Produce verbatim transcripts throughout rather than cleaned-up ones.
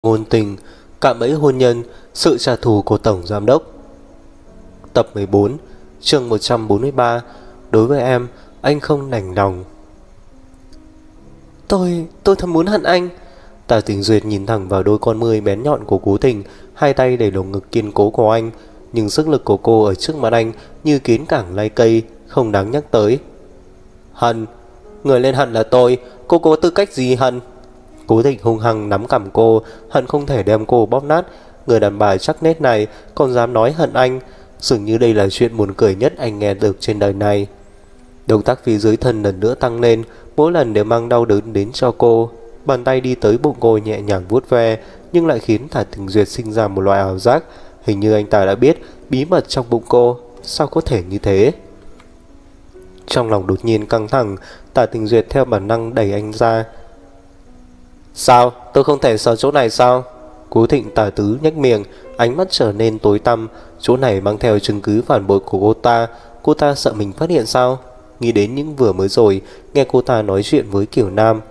Ngôn tình, cạm bẫy hôn nhân, sự trả thù của Tổng Giám đốc. Tập mười bốn, chương một trăm bốn mươi ba. Đối với em, anh không đành lòng. Tôi, tôi thầm muốn hận anh. Tả Tình Duyệt nhìn thẳng vào đôi con ngươi bén nhọn của Cố Tình, hai tay đẩy lồng ngực kiên cố của anh. Nhưng sức lực của cô ở trước mặt anh như kiến cảng lai cây, không đáng nhắc tới. Hận, người lên hận là tôi, cô có tư cách gì hận? Cố Tình hung hăng nắm cằm cô, hận không thể đem cô bóp nát. Người đàn bà chắc nết này còn dám nói hận anh, dường như đây là chuyện buồn cười nhất anh nghe được trên đời này. Động tác phía dưới thân lần nữa tăng lên, mỗi lần đều mang đau đớn đến cho cô. Bàn tay đi tới bụng cô nhẹ nhàng vuốt ve, nhưng lại khiến Tả Tình Duyệt sinh ra một loại ảo giác, hình như anh ta đã biết bí mật trong bụng cô. Sao có thể như thế? Trong lòng đột nhiên căng thẳng, Tả Tình Duyệt theo bản năng đẩy anh ra. Sao? Tôi không thể sờ chỗ này sao? Cố Thịnh tà tứ nhếch miệng, ánh mắt trở nên tối tăm. Chỗ này mang theo chứng cứ phản bội của cô ta. Cô ta sợ mình phát hiện sao? Nghĩ đến những vừa mới rồi nghe cô ta nói chuyện với Kiều Nam.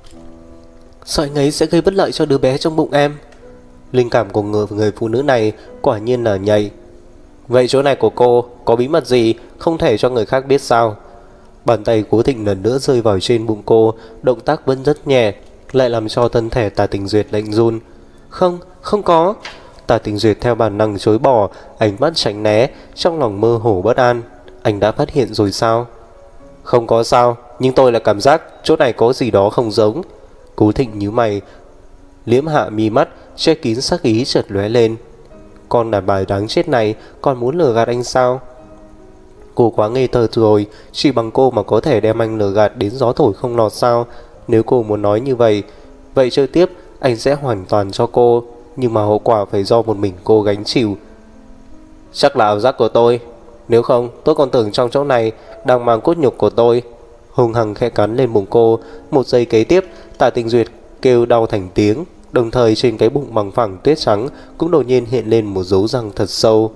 Sợ anh ấy sẽ gây bất lợi cho đứa bé trong bụng em. Linh cảm của người, người phụ nữ này quả nhiên là nhạy. Vậy chỗ này của cô có bí mật gì không thể cho người khác biết sao? Bàn tay Cố Thịnh lần nữa rơi vào trên bụng cô, động tác vẫn rất nhẹ, lại làm cho thân thể Tả Tình Duyệt lạnh run. Không, không có. Tả Tình Duyệt theo bản năng chối bỏ, ánh mắt tránh né, trong lòng mơ hồ bất an. Anh đã phát hiện rồi sao? Không có sao, nhưng tôi là cảm giác chỗ này có gì đó không giống. Cố Thịnh nhíu mày, liễm hạ mi mắt, che kín sắc ý chợt lóe lên. Con đàn bà đáng chết này còn muốn lừa gạt anh sao? Cô quá ngây thơ rồi, chỉ bằng cô mà có thể đem anh lừa gạt đến gió thổi không lọt sao? Nếu cô muốn nói như vậy, vậy chơi tiếp anh sẽ hoàn toàn cho cô, nhưng mà hậu quả phải do một mình cô gánh chịu. Chắc là ảo giác của tôi, nếu không tôi còn tưởng trong chỗ này đang mang cốt nhục của tôi. Hùng hằng khẽ cắn lên bụng cô. Một giây kế tiếp, Tả Tình Duyệt kêu đau thành tiếng, đồng thời trên cái bụng bằng phẳng tuyết trắng cũng đột nhiên hiện lên một dấu răng thật sâu.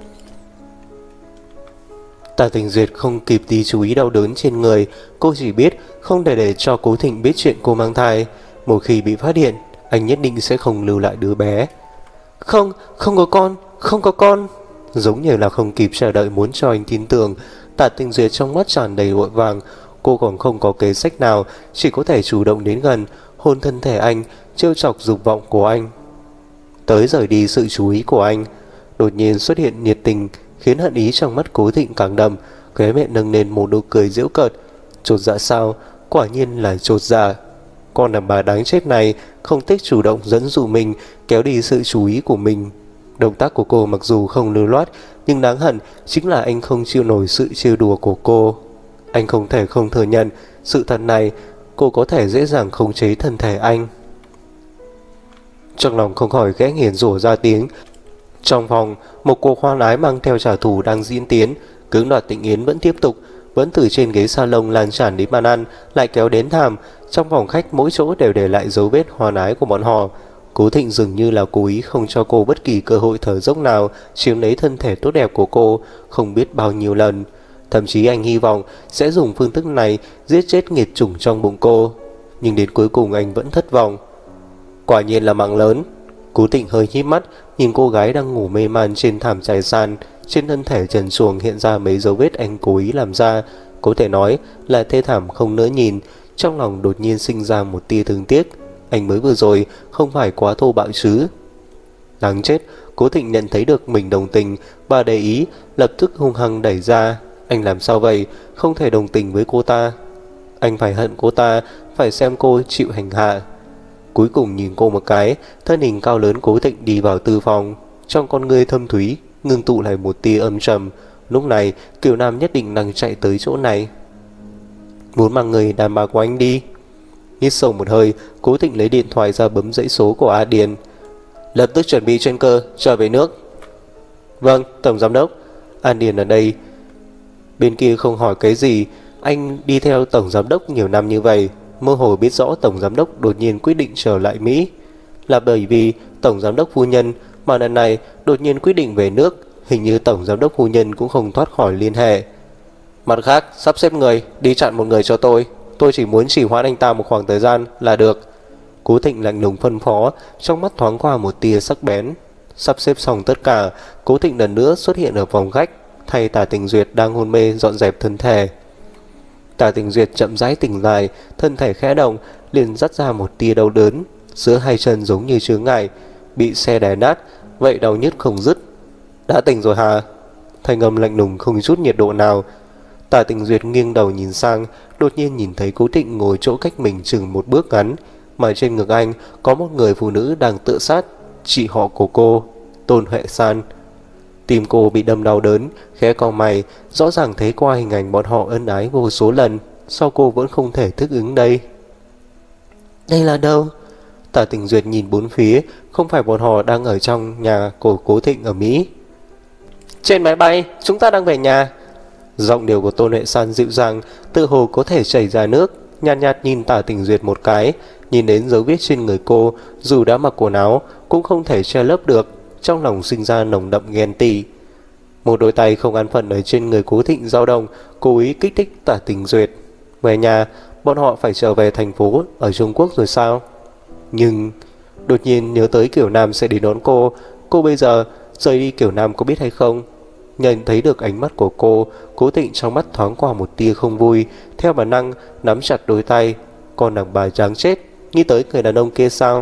Tả Tình Duyệt không kịp tí chú ý đau đớn trên người, cô chỉ biết không thể để cho Cố Thịnh biết chuyện cô mang thai. Một khi bị phát hiện, anh nhất định sẽ không lưu lại đứa bé. Không, không có con, không có con. Giống như là không kịp chờ đợi muốn cho anh tin tưởng, Tả Tình Duyệt trong mắt tràn đầy vội vàng. Cô còn không có kế sách nào, chỉ có thể chủ động đến gần, hôn thân thể anh, trêu chọc dục vọng của anh, tới rời đi sự chú ý của anh. Đột nhiên xuất hiện nhiệt tình, khiến hận ý trong mắt Cố Thịnh càng đậm, khóe miệng nâng lên một nụ cười giễu cợt. Chột dạ sao? Quả nhiên là chột dạ. Con đàn bà đáng chết này không thích chủ động dẫn dụ mình, kéo đi sự chú ý của mình. Động tác của cô mặc dù không lưu loát, nhưng đáng hận chính là anh không chịu nổi sự trêu đùa của cô. Anh không thể không thừa nhận sự thật này, cô có thể dễ dàng khống chế thân thể anh. Trong lòng không khỏi khẽ nghiền rủa ra tiếng. Trong phòng, một cuộc hoan ái mang theo trả thù đang diễn tiến. Cưỡng đoạt tình yến vẫn tiếp tục, vẫn từ trên ghế salon lan tràn đến bàn ăn, lại kéo đến thảm. Trong phòng khách mỗi chỗ đều để lại dấu vết hoan ái của bọn họ. Cố Thịnh dường như là cố ý không cho cô bất kỳ cơ hội thở dốc nào, chiếm lấy thân thể tốt đẹp của cô không biết bao nhiêu lần. Thậm chí anh hy vọng sẽ dùng phương thức này giết chết nghiệt chủng trong bụng cô, nhưng đến cuối cùng anh vẫn thất vọng. Quả nhiên là mạng lớn. Cố Thịnh hơi híp mắt nhìn cô gái đang ngủ mê man trên thảm trải sàn. Trên thân thể trần truồng hiện ra mấy dấu vết anh cố ý làm ra, có thể nói là thê thảm không nỡ nhìn. Trong lòng đột nhiên sinh ra một tia thương tiếc. Anh mới vừa rồi không phải quá thô bạo chứ? Đáng chết. Cố Thịnh nhận thấy được mình đồng tình và để ý, lập tức hung hăng đẩy ra. Anh làm sao vậy? Không thể đồng tình với cô ta. Anh phải hận cô ta, phải xem cô chịu hành hạ. Cuối cùng nhìn cô một cái, thân hình cao lớn Cố Thịnh đi vào tư phòng. Trong con ngươi thâm thúy ngưng tụ lại một tia âm trầm. Lúc này Kiều Nam nhất định đang chạy tới chỗ này, muốn mang người đàn bà của anh đi. Hít sâu một hơi, Cố Thịnh lấy điện thoại ra bấm dãy số của A Điền. Lập tức chuẩn bị chuyên cơ trở về nước. Vâng, Tổng Giám đốc. An Điền ở đây. Bên kia không hỏi cái gì. Anh đi theo Tổng Giám đốc nhiều năm như vậy, mơ hồ biết rõ Tổng Giám đốc đột nhiên quyết định trở lại Mỹ là bởi vì Tổng Giám đốc phu nhân, mà lần này đột nhiên quyết định về nước. Hình như Tổng Giám đốc phu nhân cũng không thoát khỏi liên hệ. Mặt khác, sắp xếp người đi chặn một người cho tôi. Tôi chỉ muốn chỉ hoãn anh ta một khoảng thời gian là được. Cố Thịnh lạnh lùng phân phó, trong mắt thoáng qua một tia sắc bén. Sắp xếp xong tất cả, Cố Thịnh lần nữa xuất hiện ở phòng khách, thay Tả Tình Duyệt đang hôn mê dọn dẹp thân thể. Tả Tình Duyệt chậm rãi tỉnh lại, thân thể khẽ động, liền dắt ra một tia đau đớn, giữa hai chân giống như chướng ngại, bị xe đè nát, vậy đau nhức không dứt. Đã tỉnh rồi hả? Thanh âm lạnh lùng không chút nhiệt độ nào. Tả Tình Duyệt nghiêng đầu nhìn sang, đột nhiên nhìn thấy Cố Thịnh ngồi chỗ cách mình chừng một bước ngắn, mà trên ngực anh có một người phụ nữ đang tự sát, chị họ của cô, Tôn Huệ San. Tim cô bị đâm đau đớn, khẽ cau mày, rõ ràng thấy qua hình ảnh bọn họ ân ái vô số lần, sao cô vẫn không thể thích ứng đây? Đây là đâu? Tả Tình Duyệt nhìn bốn phía, không phải bọn họ đang ở trong nhà của Cố Thịnh ở Mỹ. Trên máy bay, chúng ta đang về nhà. Giọng điệu của Tôn Huệ San dịu dàng, tự hồ có thể chảy ra nước, nhạt nhạt nhìn Tả Tình Duyệt một cái, nhìn đến dấu vết trên người cô, dù đã mặc quần áo cũng không thể che lấp được, trong lòng sinh ra nồng đậm ghen tị. Một đôi tay không an phận ở trên người Cố Thịnh dao động, cố ý kích thích Tả Tình Duyệt. Về nhà, bọn họ phải trở về thành phố ở Trung Quốc rồi sao? Nhưng đột nhiên nhớ tới Kiểu Nam sẽ đến đón cô. Cô bây giờ rời đi Kiểu Nam có biết hay không? Nhận thấy được ánh mắt của cô, Cố Thịnh trong mắt thoáng qua một tia không vui, theo bản năng nắm chặt đôi tay. Con đàn bà tráng chết, nghĩ tới người đàn ông kia sao?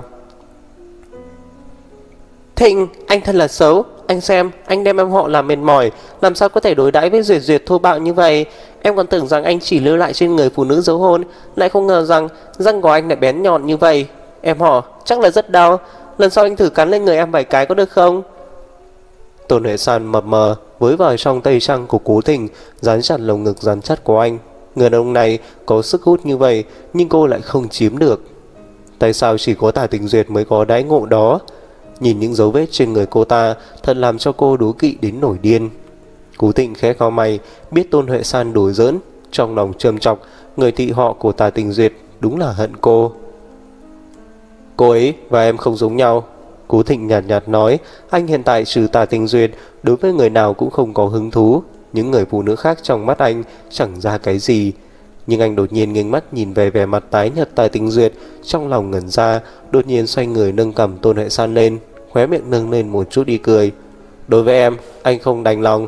Thịnh, anh thật là xấu. Anh xem, anh đem em họ làm mệt mỏi, làm sao có thể đối đãi với Duyệt Duyệt thô bạo như vậy? Em còn tưởng rằng anh chỉ lưu lại trên người phụ nữ dấu hôn, lại không ngờ rằng răng của anh lại bén nhọn như vậy. Em họ chắc là rất đau, lần sau anh thử cắn lên người em vài cái có được không? Tôn Huệ San mập mờ với vào trong tay trang của Cố Thịnh, dán chặt lồng ngực rắn chắc của anh. Người đàn ông này có sức hút như vậy, nhưng cô lại không chiếm được. Tại sao chỉ có Tả Tình Duyệt mới có đãi ngộ đó? Nhìn những dấu vết trên người cô ta, thật làm cho cô đố kỵ đến nổi điên. Cố Thịnh khẽ cau mày, biết Tôn Huệ San đùa giỡn, trong lòng châm chọc, người thị họ của Tả Tình Duyệt đúng là hận cô. Cô ấy và em không giống nhau. Cố Thịnh nhạt nhạt nói, anh hiện tại trừ Tả Tình Duyệt, đối với người nào cũng không có hứng thú. Những người phụ nữ khác trong mắt anh chẳng ra cái gì. Nhưng anh đột nhiên nghiêng mắt nhìn về vẻ mặt tái nhợt Tả Tình Duyệt, trong lòng ngẩn ra, đột nhiên xoay người nâng cầm Tôn Huệ San lên, khóe miệng nâng lên một chút đi cười. Đối với em, anh không đành lòng.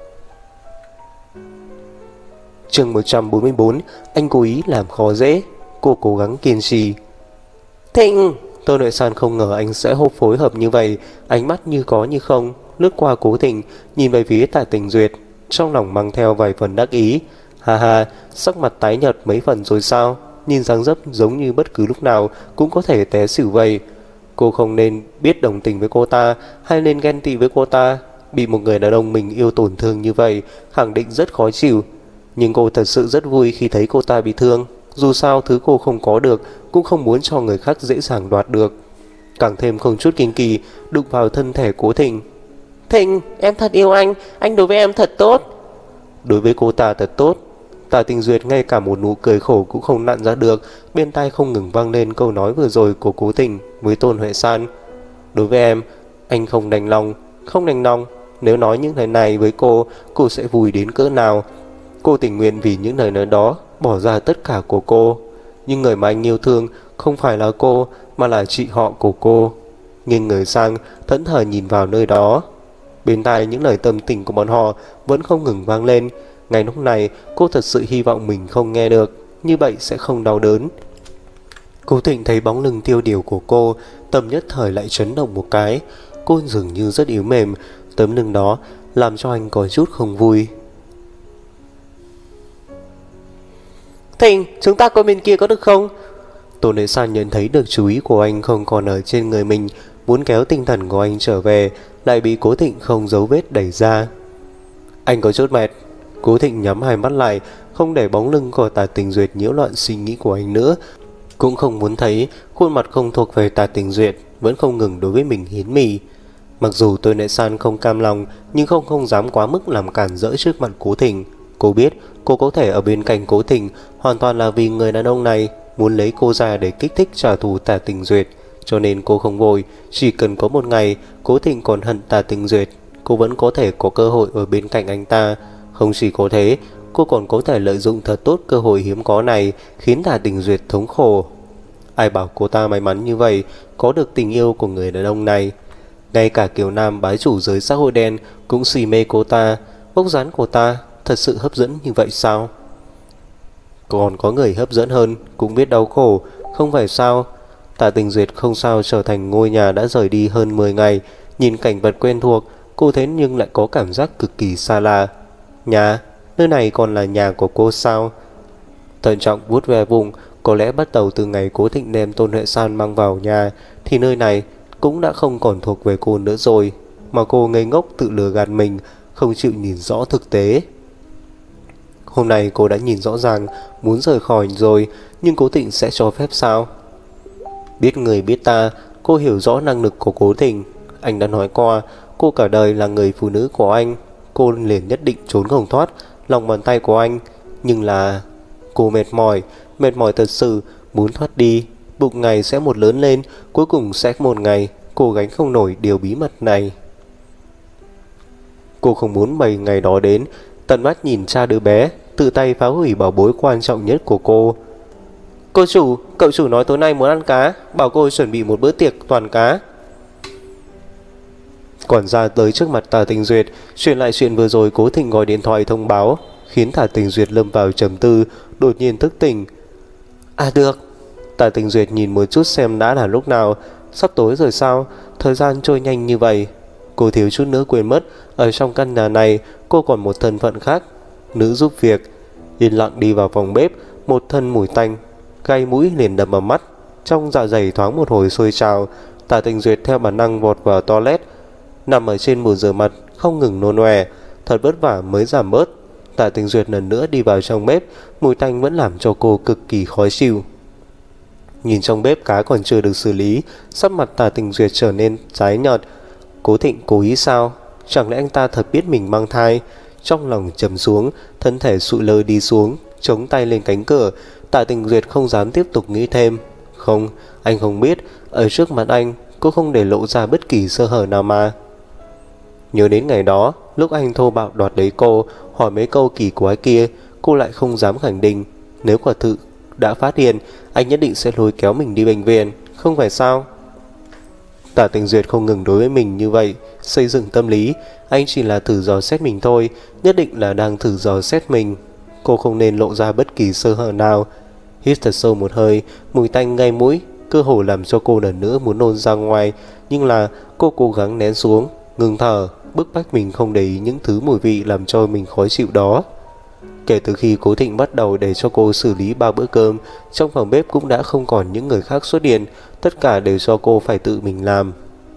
Chương một trăm bốn mươi bốn, anh cố ý làm khó dễ. Cô cố gắng kiên trì. Thịnh! Tôn Huệ San không ngờ anh sẽ hô phối hợp như vậy, ánh mắt như có như không lướt qua Cố Thịnh, nhìn về phía Tả Tình Duyệt, trong lòng mang theo vài phần đắc ý. Ha ha, sắc mặt tái nhợt mấy phần rồi sao? Nhìn dáng dấp giống như bất cứ lúc nào cũng có thể té xỉu vậy. Cô không nên biết đồng tình với cô ta, hay nên ghen tị với cô ta. Bị một người đàn ông mình yêu tổn thương như vậy, khẳng định rất khó chịu. Nhưng cô thật sự rất vui khi thấy cô ta bị thương. Dù sao thứ cô không có được, cũng không muốn cho người khác dễ dàng đoạt được. Càng thêm không chút kinh kỳ, đụng vào thân thể Cố Thịnh. Thịnh, em thật yêu anh, anh đối với em thật tốt. Đối với cô ta thật tốt. Tả Tình Duyệt ngay cả một nụ cười khổ cũng không nặn ra được, bên tai không ngừng vang lên câu nói vừa rồi của Cố Thịnh với Tôn Huệ San. Đối với em, anh không đành lòng, không đành lòng. Nếu nói những lời này với cô, cô sẽ vui đến cỡ nào. Cô tình nguyện vì những lời nói đó bỏ ra tất cả của cô. Nhưng người mà anh yêu thương không phải là cô, mà là chị họ của cô. Nghiêng người sang, thẫn thờ nhìn vào nơi đó. Bên tai những lời tâm tình của bọn họ vẫn không ngừng vang lên. Ngay lúc này, cô thật sự hy vọng mình không nghe được, như vậy sẽ không đau đớn. Cố Thịnh thấy bóng lưng tiêu điều của cô, tâm nhất thời lại chấn động một cái. Cô dường như rất yếu mềm, tấm lưng đó làm cho anh có chút không vui. Thịnh, chúng ta qua bên kia có được không? Tôn Huệ San nhận thấy được chú ý của anh không còn ở trên người mình, muốn kéo tinh thần của anh trở về, lại bị Cố Thịnh không giấu vết đẩy ra. Anh có chút mệt. Cố Thịnh nhắm hai mắt lại, không để bóng lưng của Tả Tình Duyệt nhiễu loạn suy nghĩ của anh nữa, cũng không muốn thấy khuôn mặt không thuộc về Tả Tình Duyệt vẫn không ngừng đối với mình hiến mì. Mặc dù Tôn Huệ San không cam lòng, nhưng không không dám quá mức làm cản rỡ trước mặt Cố Thịnh. Cô biết cô có thể ở bên cạnh Cố Thịnh hoàn toàn là vì người đàn ông này muốn lấy cô ra để kích thích trả thù Tả Tình Duyệt, cho nên cô không vội. Chỉ cần có một ngày Cố Thịnh còn hận Tả Tình Duyệt, cô vẫn có thể có cơ hội ở bên cạnh anh ta. Không chỉ có thế, cô còn có thể lợi dụng thật tốt cơ hội hiếm có này, khiến Tả Tình Duyệt thống khổ. Ai bảo cô ta may mắn như vậy, có được tình yêu của người đàn ông này. Ngay cả Kiều Nam bái chủ giới xã hội đen cũng si mê cô ta. Vóc dáng của ta thật sự hấp dẫn như vậy sao? Còn có người hấp dẫn hơn cũng biết đau khổ, không phải sao? Tạ Tình Duyệt không sao trở thành ngôi nhà đã rời đi hơn mười ngày. Nhìn cảnh vật quen thuộc, cô thế nhưng lại có cảm giác cực kỳ xa lạ. Nhà, nơi này còn là nhà của cô sao? Thận trọng vuốt ve vùng. Có lẽ bắt đầu từ ngày Cố Thịnh đem Tôn Huệ San mang vào nhà thì nơi này cũng đã không còn thuộc về cô nữa rồi. Mà cô ngây ngốc tự lừa gạt mình, không chịu nhìn rõ thực tế. Hôm nay cô đã nhìn rõ ràng muốn rời khỏi rồi, nhưng Cố Thịnh sẽ cho phép sao? Biết người biết ta, cô hiểu rõ năng lực của Cố Thịnh. Anh đã nói qua cô cả đời là người phụ nữ của anh. Cô liền nhất định trốn không thoát lòng bàn tay của anh. Nhưng là cô mệt mỏi, mệt mỏi thật sự, muốn thoát đi. Bụng ngày sẽ một lớn lên, cuối cùng sẽ một ngày cô gánh không nổi điều bí mật này. Cô không muốn bảy ngày đó đến, tận mắt nhìn cha đứa bé tự tay phá hủy bảo bối quan trọng nhất của cô. Cô chủ, cậu chủ nói tối nay muốn ăn cá, bảo cô chuẩn bị một bữa tiệc toàn cá. Quản gia tới trước mặt Tạ Tình Duyệt, truyền lại chuyện vừa rồi Cố Thịnh gọi điện thoại thông báo, khiến Tạ Tình Duyệt lâm vào trầm tư, đột nhiên thức tỉnh. À được. Tạ Tình Duyệt nhìn một chút xem đã là lúc nào. Sắp tối rồi sao? Thời gian trôi nhanh như vậy. Cô thiếu chút nữa quên mất, ở trong căn nhà này cô còn một thân phận khác, nữ giúp việc. Yên lặng đi vào phòng bếp, một thân mùi tanh gai mũi liền đập vào mắt. Trong dạ dày thoáng một hồi sôi trào. Tạ Tình Duyệt theo bản năng vọt vào toilet, nằm ở trên bồn rửa mặt không ngừng nôn ọe. Thật vất vả mới giảm bớt. Tạ Tình Duyệt lần nữa đi vào trong bếp, mùi tanh vẫn làm cho cô cực kỳ khó chịu. Nhìn trong bếp cá còn chưa được xử lý, sắc mặt Tạ Tình Duyệt trở nên tái nhợt. Cố Thịnh cố ý sao? Chẳng lẽ anh ta thật biết mình mang thai? Trong lòng trầm xuống, thân thể sụi lơ đi xuống, chống tay lên cánh cửa. Tạ Tình Duyệt không dám tiếp tục nghĩ thêm. Không, anh không biết. Ở trước mặt anh, cô không để lộ ra bất kỳ sơ hở nào mà. Nhớ đến ngày đó, lúc anh thô bạo đoạt lấy cô, hỏi mấy câu kỳ quái kia, cô lại không dám khẳng định. Nếu quả thực đã phát hiện, anh nhất định sẽ lôi kéo mình đi bệnh viện, không phải sao? Tạ Tình Duyệt không ngừng đối với mình như vậy, xây dựng tâm lý. Anh chỉ là thử dò xét mình thôi, nhất định là đang thử dò xét mình. Cô không nên lộ ra bất kỳ sơ hở nào. Hít thật sâu một hơi, mùi tanh ngay mũi, cơ hồ làm cho cô lần nữa muốn nôn ra ngoài. Nhưng là cô cố gắng nén xuống, ngừng thở, bức bách mình không để ý những thứ mùi vị làm cho mình khó chịu đó. Kể từ khi Cố Thịnh bắt đầu để cho cô xử lý ba bữa cơm, trong phòng bếp cũng đã không còn những người khác xuất hiện, tất cả đều do cô phải tự mình làm.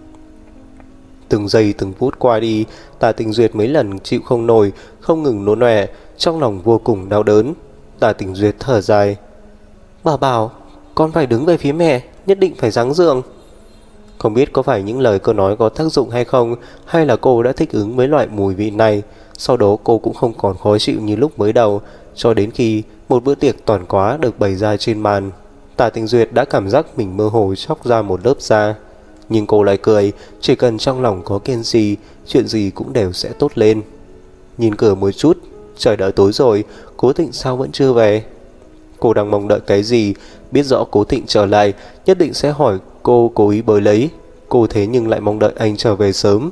Từng giây từng phút qua đi, Tạ Tình Duyệt mấy lần chịu không nổi, không ngừng nôn ọe, trong lòng vô cùng đau đớn. Tạ Tình Duyệt thở dài. Bà bảo, con phải đứng về phía mẹ, nhất định phải giáng giường. Không biết có phải những lời cô nói có tác dụng hay không, hay là cô đã thích ứng với loại mùi vị này. Sau đó cô cũng không còn khó chịu như lúc mới đầu, cho đến khi một bữa tiệc toàn quá được bày ra trên bàn. Tạ Tình Duyệt đã cảm giác mình mơ hồ chóc ra một lớp da. Nhưng cô lại cười, chỉ cần trong lòng có kiên trì, chuyện gì cũng đều sẽ tốt lên. Nhìn cửa một chút, trời đã tối rồi, Cố Thịnh sao vẫn chưa về? Cô đang mong đợi cái gì? Biết rõ Cố Thịnh trở lại, nhất định sẽ hỏi cô cố ý bới lấy. Cô thế nhưng lại mong đợi anh trở về sớm.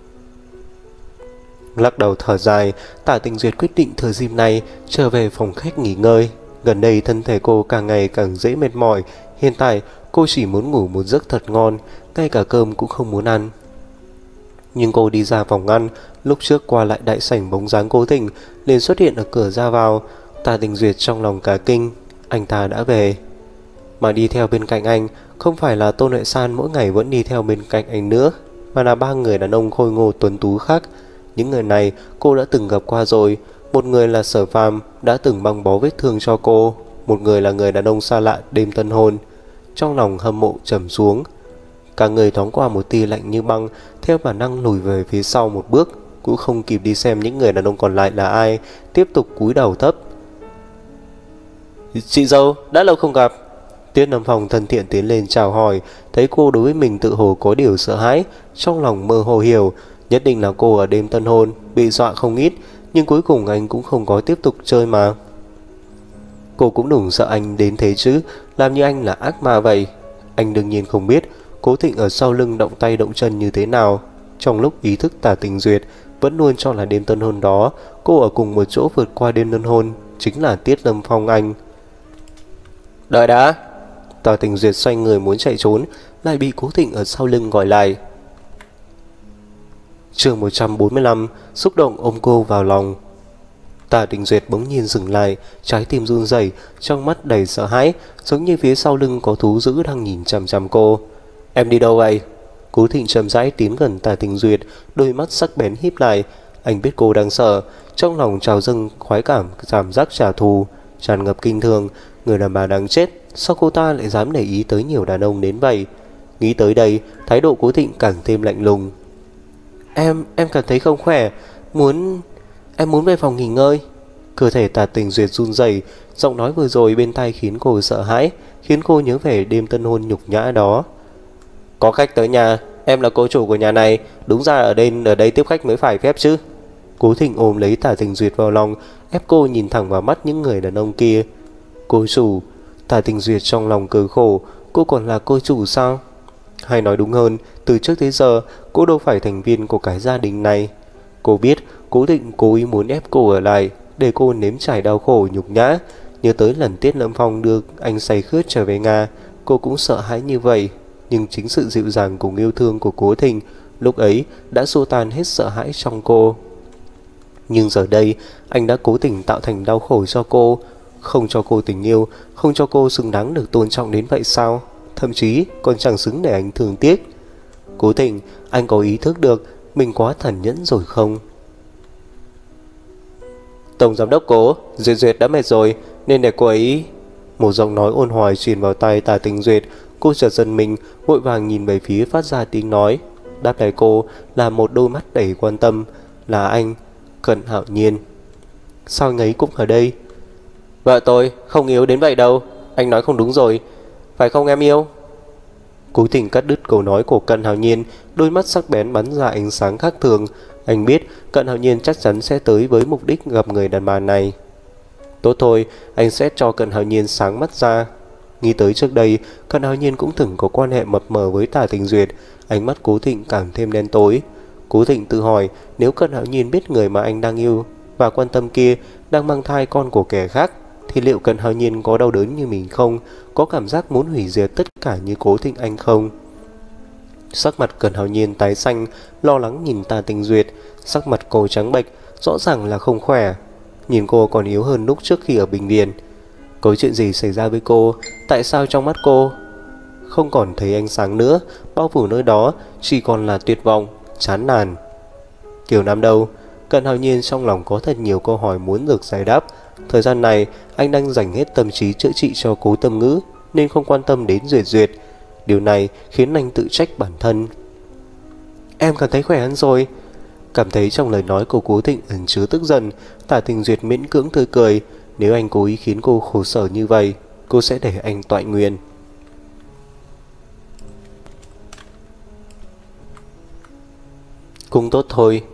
Lắc đầu thở dài, Tạ Tình Duyệt quyết định thừa dịp này trở về phòng khách nghỉ ngơi. Gần đây thân thể cô càng ngày càng dễ mệt mỏi. Hiện tại cô chỉ muốn ngủ một giấc thật ngon, ngay cả cơm cũng không muốn ăn. Nhưng cô đi ra phòng ăn, lúc trước qua lại đại sảnh bóng dáng Cố Thịnh liền xuất hiện ở cửa ra vào. Tạ Tình Duyệt trong lòng cả kinh, anh ta đã về. Mà đi theo bên cạnh anh không phải là Tôn Huệ San mỗi ngày vẫn đi theo bên cạnh anh nữa, mà là ba người đàn ông khôi ngô tuấn tú khác. Những người này cô đã từng gặp qua rồi. Một người là Sở Phàm, đã từng băng bó vết thương cho cô. Một người là người đàn ông xa lạ đêm tân hôn. Trong lòng hâm mộ trầm xuống, cả người thoáng qua một tia lạnh như băng, theo bản năng lùi về phía sau một bước, cũng không kịp đi xem những người đàn ông còn lại là ai, tiếp tục cúi đầu thấp. Chị dâu, đã lâu không gặp. Tiết Nam Phong thân thiện tiến lên chào hỏi, thấy cô đối với mình tự hồ có điều sợ hãi, trong lòng mơ hồ hiểu, nhất định là cô ở đêm tân hôn bị dọa không ít, nhưng cuối cùng anh cũng không có tiếp tục chơi mà. Cô cũng đủ sợ anh đến thế chứ, làm như anh là ác ma vậy. Anh đương nhiên không biết Cố Thịnh ở sau lưng động tay động chân như thế nào. Trong lúc ý thức Tả Tình Duyệt vẫn luôn cho là đêm tân hôn đó, cô ở cùng một chỗ vượt qua đêm tân hôn chính là Tiết Lâm Phong anh. Đợi đã. Tả Tình Duyệt xoay người muốn chạy trốn, lại bị Cố Thịnh ở sau lưng gọi lại. Chương một trăm bốn mươi lăm, xúc động ôm cô vào lòng. Tả Tình Duyệt bỗng nhiên dừng lại, trái tim run rẩy, trong mắt đầy sợ hãi, giống như phía sau lưng có thú dữ đang nhìn chằm chằm cô. Em đi đâu vậy? Cố Thịnh chậm rãi tiến gần Tả Tình Duyệt, đôi mắt sắc bén híp lại. Anh biết cô đang sợ, trong lòng trào dâng khoái cảm, cảm giác trả thù, tràn ngập kinh thường. Người đàn bà đáng chết, sao cô ta lại dám để ý tới nhiều đàn ông đến vậy? Nghĩ tới đây, thái độ Cố Thịnh càng thêm lạnh lùng. Em, em cảm thấy không khỏe, muốn... Em muốn về phòng nghỉ ngơi. Cơ thể Tả Tình Duyệt run rẩy, giọng nói vừa rồi bên tai khiến cô sợ hãi, khiến cô nhớ về đêm tân hôn nhục nhã đó. Có khách tới nhà, em là cô chủ của nhà này, đúng ra ở đây ở đây tiếp khách mới phải phép chứ. Cố Thịnh ôm lấy Tả Tình Duyệt vào lòng, ép cô nhìn thẳng vào mắt những người đàn ông kia. Cô chủ? Tả Tình Duyệt trong lòng cười khổ, cô còn là cô chủ sao? Hay nói đúng hơn, từ trước tới giờ cô đâu phải thành viên của cái gia đình này. Cô biết Cố Thịnh cố ý muốn ép cô ở lại, để cô nếm trải đau khổ nhục nhã. Nhớ tới lần Tiết Lâm Phong đưa anh say khướt trở về Nga, cô cũng sợ hãi như vậy. Nhưng chính sự dịu dàng cùng yêu thương của Cố Thịnh lúc ấy đã xua tan hết sợ hãi trong cô. Nhưng giờ đây anh đã cố tình tạo thành đau khổ cho cô, không cho cô tình yêu, không cho cô xứng đáng được tôn trọng đến vậy sao? Thậm chí còn chẳng xứng để anh thương tiếc. Cố Thịnh, anh có ý thức được mình quá tàn nhẫn rồi không? Tổng giám đốc Cố, Duyệt Duyệt đã mệt rồi, nên để cô ấy... Một giọng nói ôn hòa truyền vào tai Tả Tình Duyệt. Cô chợt giật mình, vội vàng nhìn về phía phát ra tiếng nói. Đáp lại cô là một đôi mắt đầy quan tâm, là anh, Cận Hạo Nhiên. Sao anh ấy cũng ở đây? Vợ tôi không yếu đến vậy đâu, anh nói không đúng rồi, phải không em yêu? Cố Tình cắt đứt câu nói của Cận Hạo Nhiên, đôi mắt sắc bén bắn ra ánh sáng khác thường. Anh biết Cận Hạo Nhiên chắc chắn sẽ tới với mục đích gặp người đàn bà này. Tốt thôi, anh sẽ cho Cận Hạo Nhiên sáng mắt ra. Nghĩ tới trước đây, Cận Hạo Nhiên cũng từng có quan hệ mập mờ với Tả Tình Duyệt. Ánh mắt Cố Thịnh càng thêm đen tối. Cố Thịnh tự hỏi, nếu Cận Hạo Nhiên biết người mà anh đang yêu và quan tâm kia đang mang thai con của kẻ khác, thì liệu Cận Hạo Nhiên có đau đớn như mình không? Có cảm giác muốn hủy diệt tất cả như Cố Thịnh anh không? Sắc mặt Cận Hạo Nhiên tái xanh, lo lắng nhìn Tả Tình Duyệt. Sắc mặt cô trắng bệch, rõ ràng là không khỏe. Nhìn cô còn yếu hơn lúc trước khi ở bệnh viện. Có chuyện gì xảy ra với cô? Tại sao trong mắt cô không còn thấy ánh sáng nữa? Bao phủ nơi đó chỉ còn là tuyệt vọng, chán nản. Kiều Nam đâu? Cận Hạo Nhiên trong lòng có thật nhiều câu hỏi muốn được giải đáp. Thời gian này anh đang dành hết tâm trí chữa trị cho Cố Tâm Ngữ, nên không quan tâm đến Duyệt Duyệt. Điều này khiến anh tự trách bản thân. Em cảm thấy khỏe hơn rồi. Cảm thấy trong lời nói của Cố Thịnh ẩn chứa tức giận, Tả Tình Duyệt miễn cưỡng tươi cười. Nếu anh cố ý khiến cô khổ sở như vậy, cô sẽ để anh toại nguyện. Cũng tốt thôi.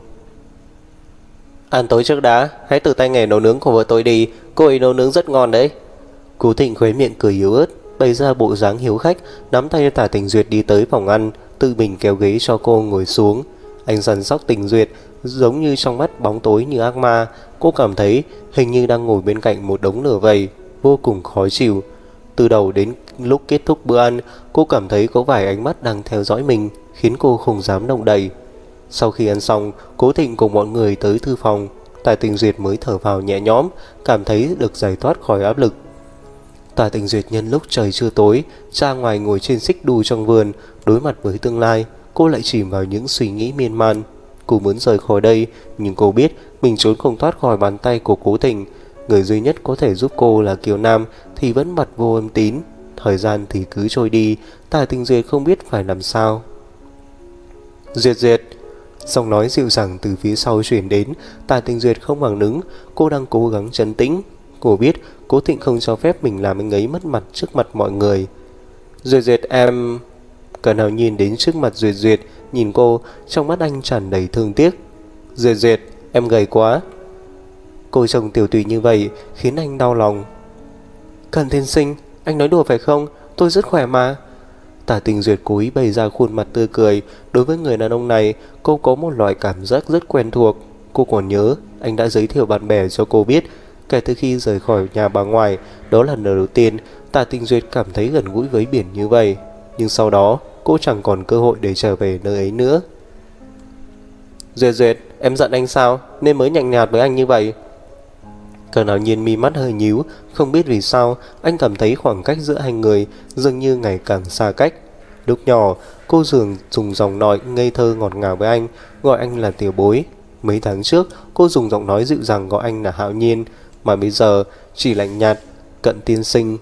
Ăn tối trước đã, hãy tự tay nghề nấu nướng của vợ tôi đi, cô ấy nấu nướng rất ngon đấy. Cố Thịnh khóe miệng cười yếu ớt, bày ra bộ dáng hiếu khách, nắm tay Tả Tình Duyệt đi tới phòng ăn, tự mình kéo ghế cho cô ngồi xuống. Anh săn sóc Tình Duyệt, giống như trong mắt bóng tối như ác ma. Cô cảm thấy hình như đang ngồi bên cạnh một đống lửa vậy, vô cùng khó chịu. Từ đầu đến lúc kết thúc bữa ăn, cô cảm thấy có vài ánh mắt đang theo dõi mình, khiến cô không dám động đậy. Sau khi ăn xong, Cố Thịnh cùng mọi người tới thư phòng. Tả Tình Duyệt mới thở vào nhẹ nhõm, cảm thấy được giải thoát khỏi áp lực. Tả Tình Duyệt nhân lúc trời chưa tối, ra ngoài ngồi trên xích đu trong vườn, đối mặt với tương lai. Cô lại chìm vào những suy nghĩ miên man. Cô muốn rời khỏi đây, nhưng cô biết mình trốn không thoát khỏi bàn tay của Cố Thịnh. Người duy nhất có thể giúp cô là Kiều Nam thì vẫn mặt vô âm tín. Thời gian thì cứ trôi đi, Tả Tình Duyệt không biết phải làm sao. Duyệt Duyệt, giọng nói dịu dàng từ phía sau truyền đến. Tả Tình Duyệt không bằng đứng, cô đang cố gắng trấn tĩnh. Cô biết Cố Thịnh không cho phép mình làm anh ấy mất mặt trước mặt mọi người. Duyệt Duyệt em... Cận Hạo Nhiên đến trước mặt Duyệt Duyệt, nhìn cô, trong mắt anh tràn đầy thương tiếc. Duyệt Duyệt, em gầy quá. Cô trông tiểu tụy như vậy khiến anh đau lòng. Cần tiên sinh, anh nói đùa phải không? Tôi rất khỏe mà. Tả Tình Duyệt cố ý bày ra khuôn mặt tươi cười. Đối với người đàn ông này, cô có một loại cảm giác rất quen thuộc. Cô còn nhớ anh đã giới thiệu bạn bè cho cô biết. Kể từ khi rời khỏi nhà bà ngoại, đó là lần đầu tiên Tả Tình Duyệt cảm thấy gần gũi với biển như vậy. Nhưng sau đó cô chẳng còn cơ hội để trở về nơi ấy nữa. Duyệt Duyệt, em giận anh sao nên mới nhạnh nhạt với anh như vậy? Cơn Hạo Nhiên mi mắt hơi nhíu. Không biết vì sao anh cảm thấy khoảng cách giữa hai người dường như ngày càng xa cách. Lúc nhỏ cô dường dùng giọng nói ngây thơ ngọt ngào với anh, gọi anh là tiểu bối. Mấy tháng trước cô dùng giọng nói dịu dàng gọi anh là Hạo Nhiên, mà bây giờ chỉ lạnh nhạt, Cận tiên sinh.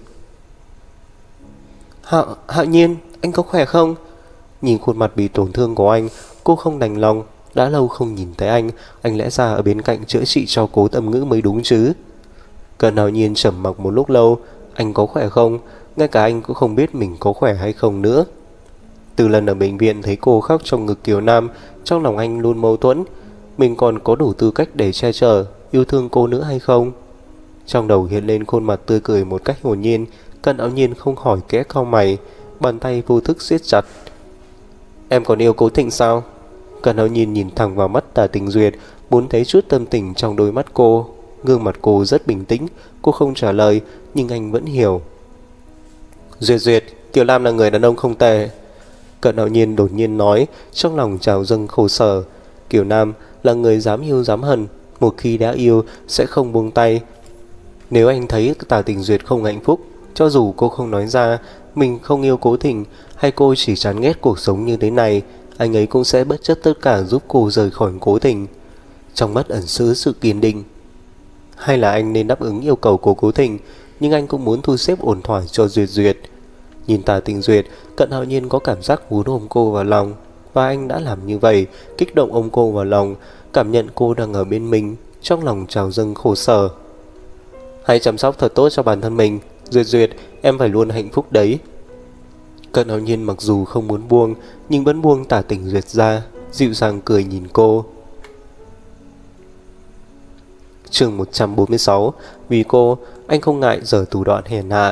Hạo, Hạo Nhiên, anh có khỏe không? Nhìn khuôn mặt bị tổn thương của anh, cô không đành lòng. Đã lâu không nhìn thấy anh, anh lẽ ra ở bên cạnh chữa trị cho Cố Tâm Ngữ mới đúng chứ. Cận Hạo Nhiên trầm mặc một lúc lâu. Anh có khỏe không? Ngay cả anh cũng không biết mình có khỏe hay không nữa. Từ lần ở bệnh viện thấy cô khóc trong ngực Kiều Nam, trong lòng anh luôn mâu thuẫn. Mình còn có đủ tư cách để che chở, yêu thương cô nữa hay không? Trong đầu hiện lên khuôn mặt tươi cười một cách hồn nhiên. Cận Hạo Nhiên không khỏi kẽ cau mày, bàn tay vô thức siết chặt. Em còn yêu Cố Thịnh sao? Cận Hạo Nhiên nhìn thẳng vào mắt Tả Tình Duyệt, muốn thấy chút tâm tình trong đôi mắt cô. Gương mặt cô rất bình tĩnh. Cô không trả lời, nhưng anh vẫn hiểu. Duyệt Duyệt, Kiều Lam là người đàn ông không tệ. Cận Hạo Nhiên đột nhiên nói, trong lòng trào dâng khổ sở. Kiều Nam là người dám yêu dám hận, một khi đã yêu sẽ không buông tay. Nếu anh thấy Tả Tình Duyệt không hạnh phúc, cho dù cô không nói ra mình không yêu Cố Thịnh, hay cô chỉ chán ghét cuộc sống như thế này, anh ấy cũng sẽ bất chấp tất cả giúp cô rời khỏi Cố Thịnh. Trong mắt ẩn chứa sự kiên định. Hay là anh nên đáp ứng yêu cầu của Cố Thịnh, nhưng anh cũng muốn thu xếp ổn thỏa cho Duyệt Duyệt. Nhìn Tả Tình Duyệt, Cận Hạo Nhiên có cảm giác muốn ôm cô vào lòng, và anh đã làm như vậy, kích động ôm cô vào lòng, cảm nhận cô đang ở bên mình. Trong lòng trào dâng khổ sở. Hãy chăm sóc thật tốt cho bản thân mình, Duyệt Duyệt, em phải luôn hạnh phúc đấy. Cận Hạo Nhiên mặc dù không muốn buông, nhưng vẫn buông Tả Tình Duyệt ra, dịu dàng cười nhìn cô. Chương một trăm bốn mươi sáu. Vì cô, anh không ngại giở thủ đoạn hèn hạ.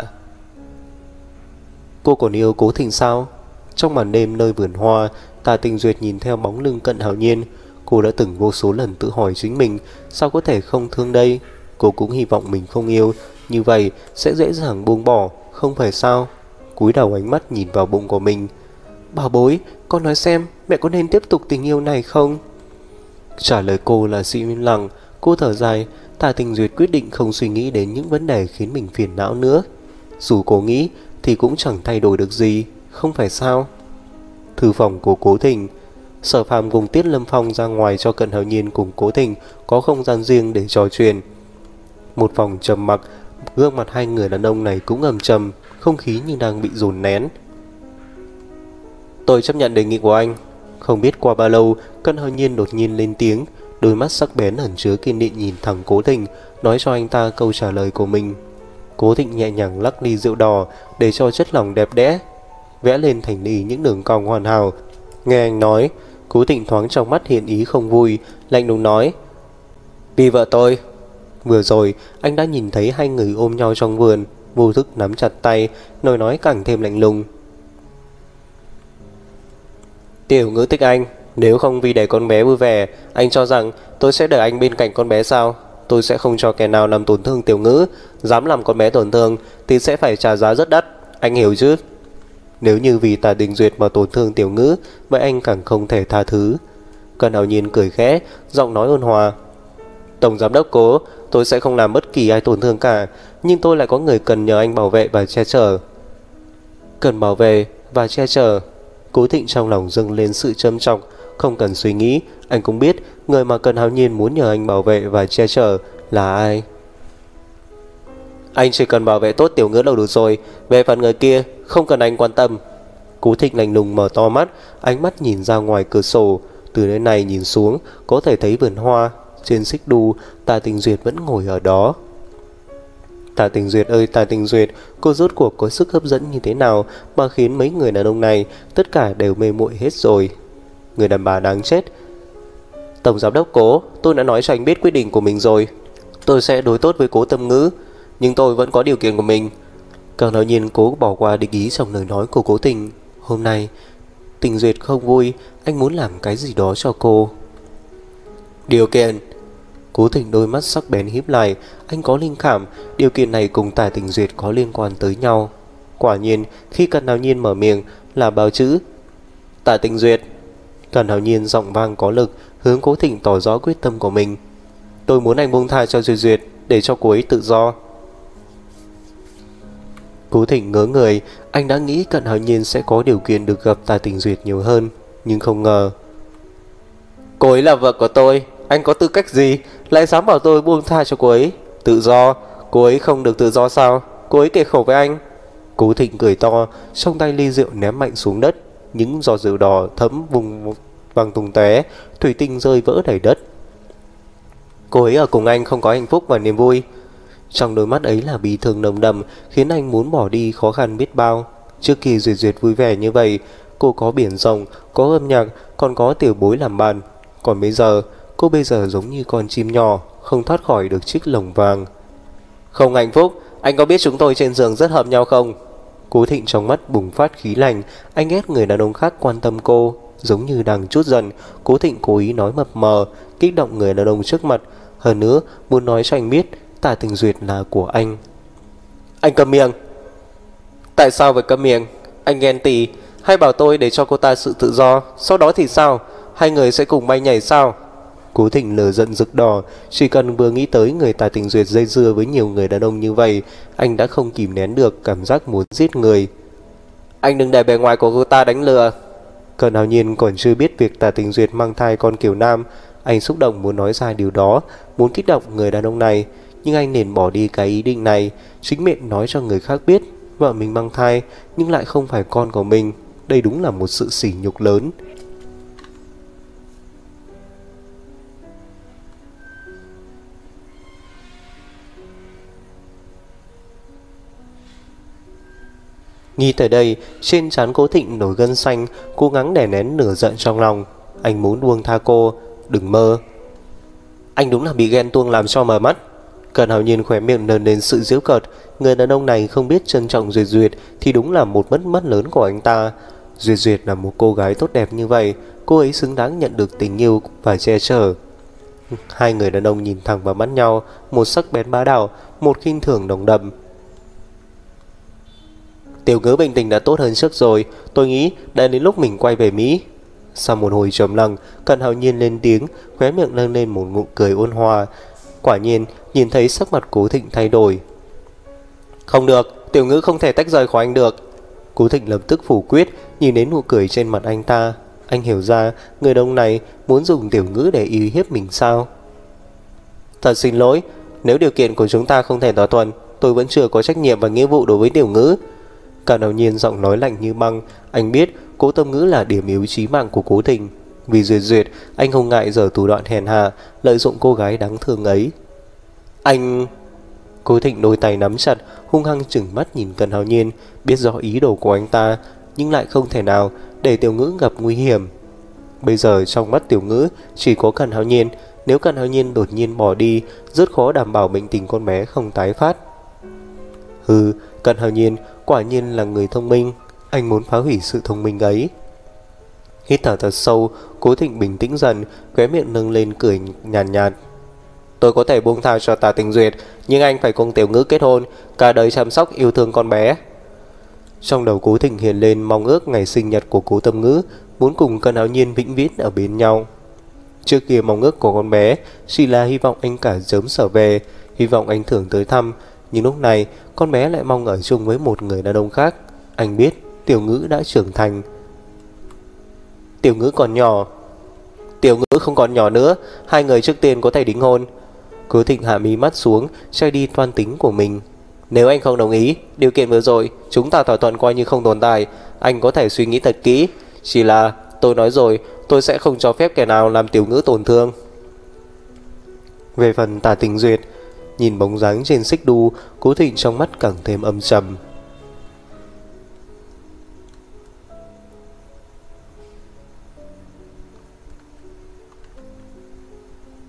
Cô còn yêu Cố Thịnh sao? Trong màn đêm nơi vườn hoa, Tả Tình Duyệt nhìn theo bóng lưng Cận Hạo Nhiên. Cô đã từng vô số lần tự hỏi chính mình, sao có thể không thương đây? Cô cũng hy vọng mình không yêu, như vậy sẽ dễ dàng buông bỏ, không phải sao? Cúi đầu ánh mắt nhìn vào bụng của mình. Bảo bối, con nói xem, mẹ có nên tiếp tục tình yêu này không? Trả lời cô là sự im lặng. Cô thở dài. Tả Tình Duyệt quyết định không suy nghĩ đến những vấn đề khiến mình phiền não nữa. Dù cô nghĩ thì cũng chẳng thay đổi được gì, không phải sao? Thư phòng của Cố Thịnh. Sở Phàm cùng Tiết Lâm Phong ra ngoài cho Cận Hạo Nhiên cùng Cố Thịnh có không gian riêng để trò chuyện. Một phòng trầm mặc, gương mặt hai người đàn ông này cũng ầm trầm, không khí như đang bị dồn nén. Tôi chấp nhận đề nghị của anh. Không biết qua bao lâu, Cận Hạo Nhiên đột nhiên lên tiếng, đôi mắt sắc bén ẩn chứa kiên định nhìn thẳng Cố Thịnh, nói cho anh ta câu trả lời của mình. Cố Thịnh nhẹ nhàng lắc ly rượu đỏ để cho chất lỏng đẹp đẽ vẽ lên thành ly những đường cong hoàn hảo. Nghe anh nói, Cố Thịnh thoáng trong mắt hiện ý không vui, lạnh lùng nói: Vì vợ tôi. Vừa rồi anh đã nhìn thấy hai người ôm nhau trong vườn, vô thức nắm chặt tay, lời nói càng thêm lạnh lùng. Tiểu Ngữ thích anh, nếu không vì để con bé vui vẻ, anh cho rằng tôi sẽ để anh bên cạnh con bé sao? Tôi sẽ không cho kẻ nào làm tổn thương Tiểu Ngữ. Dám làm con bé tổn thương thì sẽ phải trả giá rất đắt, anh hiểu chứ? Nếu như vì Tả Tình Duyệt mà tổn thương Tiểu Ngữ, vậy anh càng không thể tha thứ. Cận Hạo Nhiên cười khẽ, giọng nói ôn hòa: Tổng giám đốc Cố, tôi sẽ không làm bất kỳ ai tổn thương cả, nhưng tôi lại có người cần nhờ anh bảo vệ và che chở. Cần bảo vệ và che chở. Cố Thịnh trong lòng dâng lên sự trầm trọng. Không cần suy nghĩ, anh cũng biết người mà Cận Hạo Nhiên muốn nhờ anh bảo vệ và che chở là ai. Anh chỉ cần bảo vệ tốt Tiểu Ngữ là đủ rồi, về phần người kia không cần anh quan tâm. Cố Thịnh lạnh lùng mở to mắt, ánh mắt nhìn ra ngoài cửa sổ. Từ nơi này nhìn xuống có thể thấy vườn hoa. Trên xích đu, Tả Tình Duyệt vẫn ngồi ở đó. Tả Tình Duyệt ơi Tả Tình Duyệt, cô rốt cuộc có sức hấp dẫn như thế nào mà khiến mấy người đàn ông này tất cả đều mê muội hết rồi? Người đàn bà đáng chết. Tổng giám đốc Cố, tôi đã nói cho anh biết quyết định của mình rồi. Tôi sẽ đối tốt với Cố Tâm Ngữ, nhưng tôi vẫn có điều kiện của mình. Càng nói nhiên cố bỏ qua địch ý trong lời nói của Cố Tình. Hôm nay Tình Duyệt không vui, anh muốn làm cái gì đó cho cô. Điều kiện. Cố Tình đôi mắt sắc bén híp lại. Anh có linh cảm điều kiện này cùng Tả Tình Duyệt có liên quan tới nhau. Quả nhiên khi Cận Hạo Nhiên mở miệng là bao chữ Tả Tình Duyệt. Cận Hạo Nhiên giọng vang có lực hướng Cố Tình tỏ rõ quyết tâm của mình. Tôi muốn anh buông tha cho Duyệt Duyệt, để cho cô ấy tự do. Cố Thịnh ngớ người. Anh đã nghĩ Cận Hạo Nhiên sẽ có điều kiện được gặp Tả Tình Duyệt nhiều hơn, nhưng không ngờ. Cô ấy là vợ của tôi, anh có tư cách gì lại dám bảo tôi buông tha cho cô ấy? Tự do? Cô ấy không được tự do sao? Cô ấy kể khổ với anh. Cố Thịnh cười to, trong tay ly rượu ném mạnh xuống đất. Những giọt rượu đỏ thấm vùng văng tung tóe, thủy tinh rơi vỡ đầy đất. Cô ấy ở cùng anh không có hạnh phúc và niềm vui. Trong đôi mắt ấy là bi thương nồng đậm, khiến anh muốn bỏ đi khó khăn biết bao. Trước khi Duyệt Duyệt vui vẻ như vậy, cô có biển rộng, có âm nhạc, còn có tiểu bối làm bạn. Còn bây giờ, cô bây giờ giống như con chim nhỏ, không thoát khỏi được chiếc lồng vàng. Không hạnh phúc? Anh có biết chúng tôi trên giường rất hợp nhau không? Cố Thịnh trong mắt bùng phát khí lạnh. Anh ghét người đàn ông khác quan tâm cô. Giống như đang chút giận, Cố Thịnh cố ý nói mập mờ, kích động người đàn ông trước mặt. Hơn nữa muốn nói cho anh biết Tả Tình Duyệt là của anh. Anh câm miệng. Tại sao phải câm miệng? Anh ghen tị hay bảo tôi để cho cô ta sự tự do? Sau đó thì sao? Hai người sẽ cùng bay nhảy sao? Cố Thịnh lửa giận rực đỏ. Chỉ cần vừa nghĩ tới người Tả Tình Duyệt dây dưa với nhiều người đàn ông như vậy, anh đã không kìm nén được cảm giác muốn giết người. Anh đừng để bề ngoài của cô ta đánh lừa. Cận Hạo Nhiên còn chưa biết việc Tả Tình Duyệt mang thai con Kiều Nam. Anh xúc động muốn nói ra điều đó, muốn kích động người đàn ông này. Nhưng anh nên bỏ đi cái ý định này. Chính miệng nói cho người khác biết vợ mình mang thai, nhưng lại không phải con của mình. Đây đúng là một sự sỉ nhục lớn. Nghĩ tới đây, trên trán Cố Thịnh nổi gân xanh, cố gắng đè nén nửa giận trong lòng. Anh muốn buông tha cô. Đừng mơ. Anh đúng là bị ghen tuông làm cho mờ mắt. Cận Hạo Nhiên khóe miệng nở lên sự giễu cợt. Người đàn ông này không biết trân trọng Duyệt Duyệt thì đúng là một mất mát lớn của anh ta. Duyệt Duyệt là một cô gái tốt đẹp như vậy, cô ấy xứng đáng nhận được tình yêu và che chở. Hai người đàn ông nhìn thẳng vào mắt nhau, một sắc bén bá đạo, một khinh thường nồng đậm. Tiểu Ngữ bình tĩnh đã tốt hơn trước rồi, tôi nghĩ đã đến lúc mình quay về Mỹ. Sau một hồi trầm lặng, Cận Hạo Nhiên lên tiếng, khóe miệng nâng lên một nụ cười ôn hòa. Quả nhiên, nhìn thấy sắc mặt Cố Thịnh thay đổi. Không được, Tiểu Ngữ không thể tách rời khỏi anh được. Cố Thịnh lập tức phủ quyết, nhìn đến nụ cười trên mặt anh ta. Anh hiểu ra người đàn ông này muốn dùng Tiểu Ngữ để uy hiếp mình sao. Thật xin lỗi, nếu điều kiện của chúng ta không thể thỏa thuận, tôi vẫn chưa có trách nhiệm và nghĩa vụ đối với Tiểu Ngữ. Cận Hạo Nhiên giọng nói lạnh như băng. Anh biết Cố Tâm Ngữ là điểm yếu chí mạng của Cố Thịnh. Vì Duyệt Duyệt, anh không ngại giở thủ đoạn hèn hạ, lợi dụng cô gái đáng thương ấy. Anh... Cố Thịnh đôi tay nắm chặt, hung hăng trừng mắt nhìn Cận Hạo Nhiên, biết rõ ý đồ của anh ta, nhưng lại không thể nào để Tiểu Ngữ gặp nguy hiểm. Bây giờ trong mắt Tiểu Ngữ chỉ có Cận Hạo Nhiên. Nếu Cận Hạo Nhiên đột nhiên bỏ đi, rất khó đảm bảo bệnh tình con bé không tái phát. Hừ, Cận Hạo Nhiên quả nhiên là người thông minh. Anh muốn phá hủy sự thông minh ấy. Hít thở thật sâu, Cố Thịnh bình tĩnh dần, khóe miệng nâng lên cười nhàn nhạt, nhạt. Tôi có thể buông tha cho Tả Tình Duyệt, nhưng anh phải cùng Tiểu Ngữ kết hôn, cả đời chăm sóc yêu thương con bé. Trong đầu Cố Thịnh hiện lên mong ước ngày sinh nhật của Cố Tâm Ngữ, muốn cùng Cận Hạo Nhiên vĩnh viễn ở bên nhau. Trước kia mong ước của con bé chỉ là hy vọng anh cả sớm trở về, hy vọng anh thường tới thăm. Nhưng lúc này con bé lại mong ở chung với một người đàn ông khác. Anh biết Tiểu Ngữ đã trưởng thành. Tiểu Ngữ còn nhỏ. Tiểu Ngữ không còn nhỏ nữa, hai người trước tiên có thể đính hôn. Cố Thịnh hạ mí mắt xuống, xoay đi toan tính của mình. Nếu anh không đồng ý, điều kiện vừa rồi chúng ta thỏa thuận coi như không tồn tại. Anh có thể suy nghĩ thật kỹ. Chỉ là tôi nói rồi, tôi sẽ không cho phép kẻ nào làm Tiểu Ngữ tổn thương. Về phần Tả Tình Duyệt, nhìn bóng dáng trên xích đu, Cố Thịnh trong mắt càng thêm âm trầm.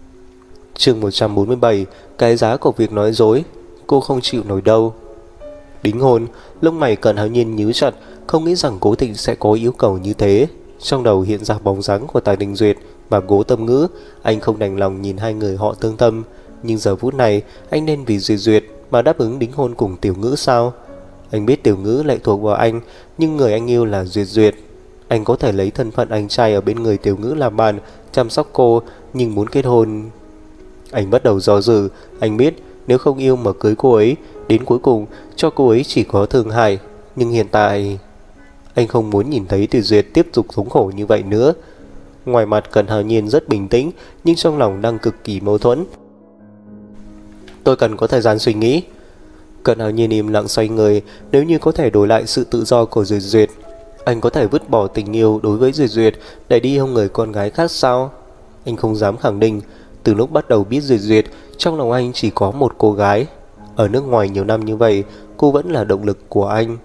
Chương một trăm bốn mươi bảy. Cái giá của việc nói dối. Cô không chịu nổi đâu. Đính hôn, lông mày Cận Hạo Nhiên nhíu chặt, không nghĩ rằng Cố Thịnh sẽ có yêu cầu như thế. Trong đầu hiện ra bóng dáng của Tài Đình Duyệt và Cố Tâm Ngữ, anh không đành lòng nhìn hai người họ tương tâm. Nhưng giờ phút này, anh nên vì Duyệt Duyệt mà đáp ứng đính hôn cùng Tiểu Ngữ sao? Anh biết Tiểu Ngữ lệ thuộc vào anh, nhưng người anh yêu là Duyệt Duyệt. Anh có thể lấy thân phận anh trai ở bên người Tiểu Ngữ làm bạn, chăm sóc cô, nhưng muốn kết hôn... Anh bắt đầu do dự. Anh biết nếu không yêu mà cưới cô ấy, đến cuối cùng cho cô ấy chỉ có thương hại. Nhưng hiện tại anh không muốn nhìn thấy Tuyệt Duyệt tiếp tục thống khổ như vậy nữa. Ngoài mặt Cận Hạo Nhiên rất bình tĩnh, nhưng trong lòng đang cực kỳ mâu thuẫn. Tôi cần có thời gian suy nghĩ. Cận Hạo Nhiên im lặng xoay người. Nếu như có thể đổi lại sự tự do của Duyệt Duyệt, anh có thể vứt bỏ tình yêu đối với Duyệt Duyệt để đi hôn người con gái khác sao? Anh không dám khẳng định. Từ lúc bắt đầu biết Duyệt Duyệt, trong lòng anh chỉ có một cô gái. Ở nước ngoài nhiều năm như vậy, cô vẫn là động lực của anh.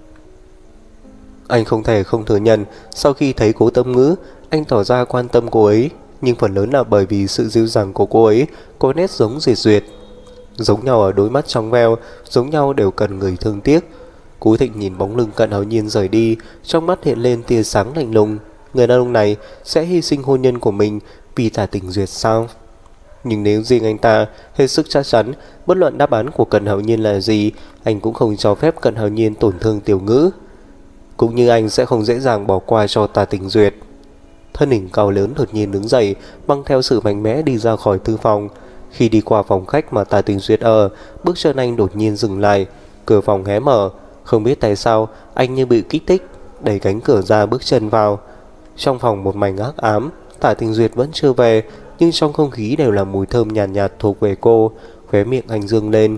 Anh không thể không thừa nhận, sau khi thấy Cố Tâm Ngữ, anh tỏ ra quan tâm cô ấy, nhưng phần lớn là bởi vì sự dịu dàng của cô ấy có nét giống Duyệt Duyệt. Giống nhau ở đôi mắt trong veo, giống nhau đều cần người thương tiếc. Cố Thịnh nhìn bóng lưng Cận Hạo Nhiên rời đi, trong mắt hiện lên tia sáng lạnh lùng. Người đàn ông này sẽ hy sinh hôn nhân của mình vì Tả Tình Duyệt sao? Nhưng nếu riêng anh ta hết sức chắc chắn, bất luận đáp án của Cận Hạo Nhiên là gì, anh cũng không cho phép Cận Hạo Nhiên tổn thương Tiểu Ngữ. Cũng như anh sẽ không dễ dàng bỏ qua cho Tả Tình Duyệt. Thân hình cao lớn đột nhiên đứng dậy, mang theo sự mạnh mẽ đi ra khỏi thư phòng. Khi đi qua phòng khách mà Tả Tình Duyệt ở, bước chân anh đột nhiên dừng lại. Cửa phòng hé mở. Không biết tại sao anh như bị kích thích, đẩy cánh cửa ra bước chân vào. Trong phòng một mảnh hắc ám. Tả Tình Duyệt vẫn chưa về, nhưng trong không khí đều là mùi thơm nhàn nhạt, nhạt thuộc về cô. Khóe miệng anh dương lên,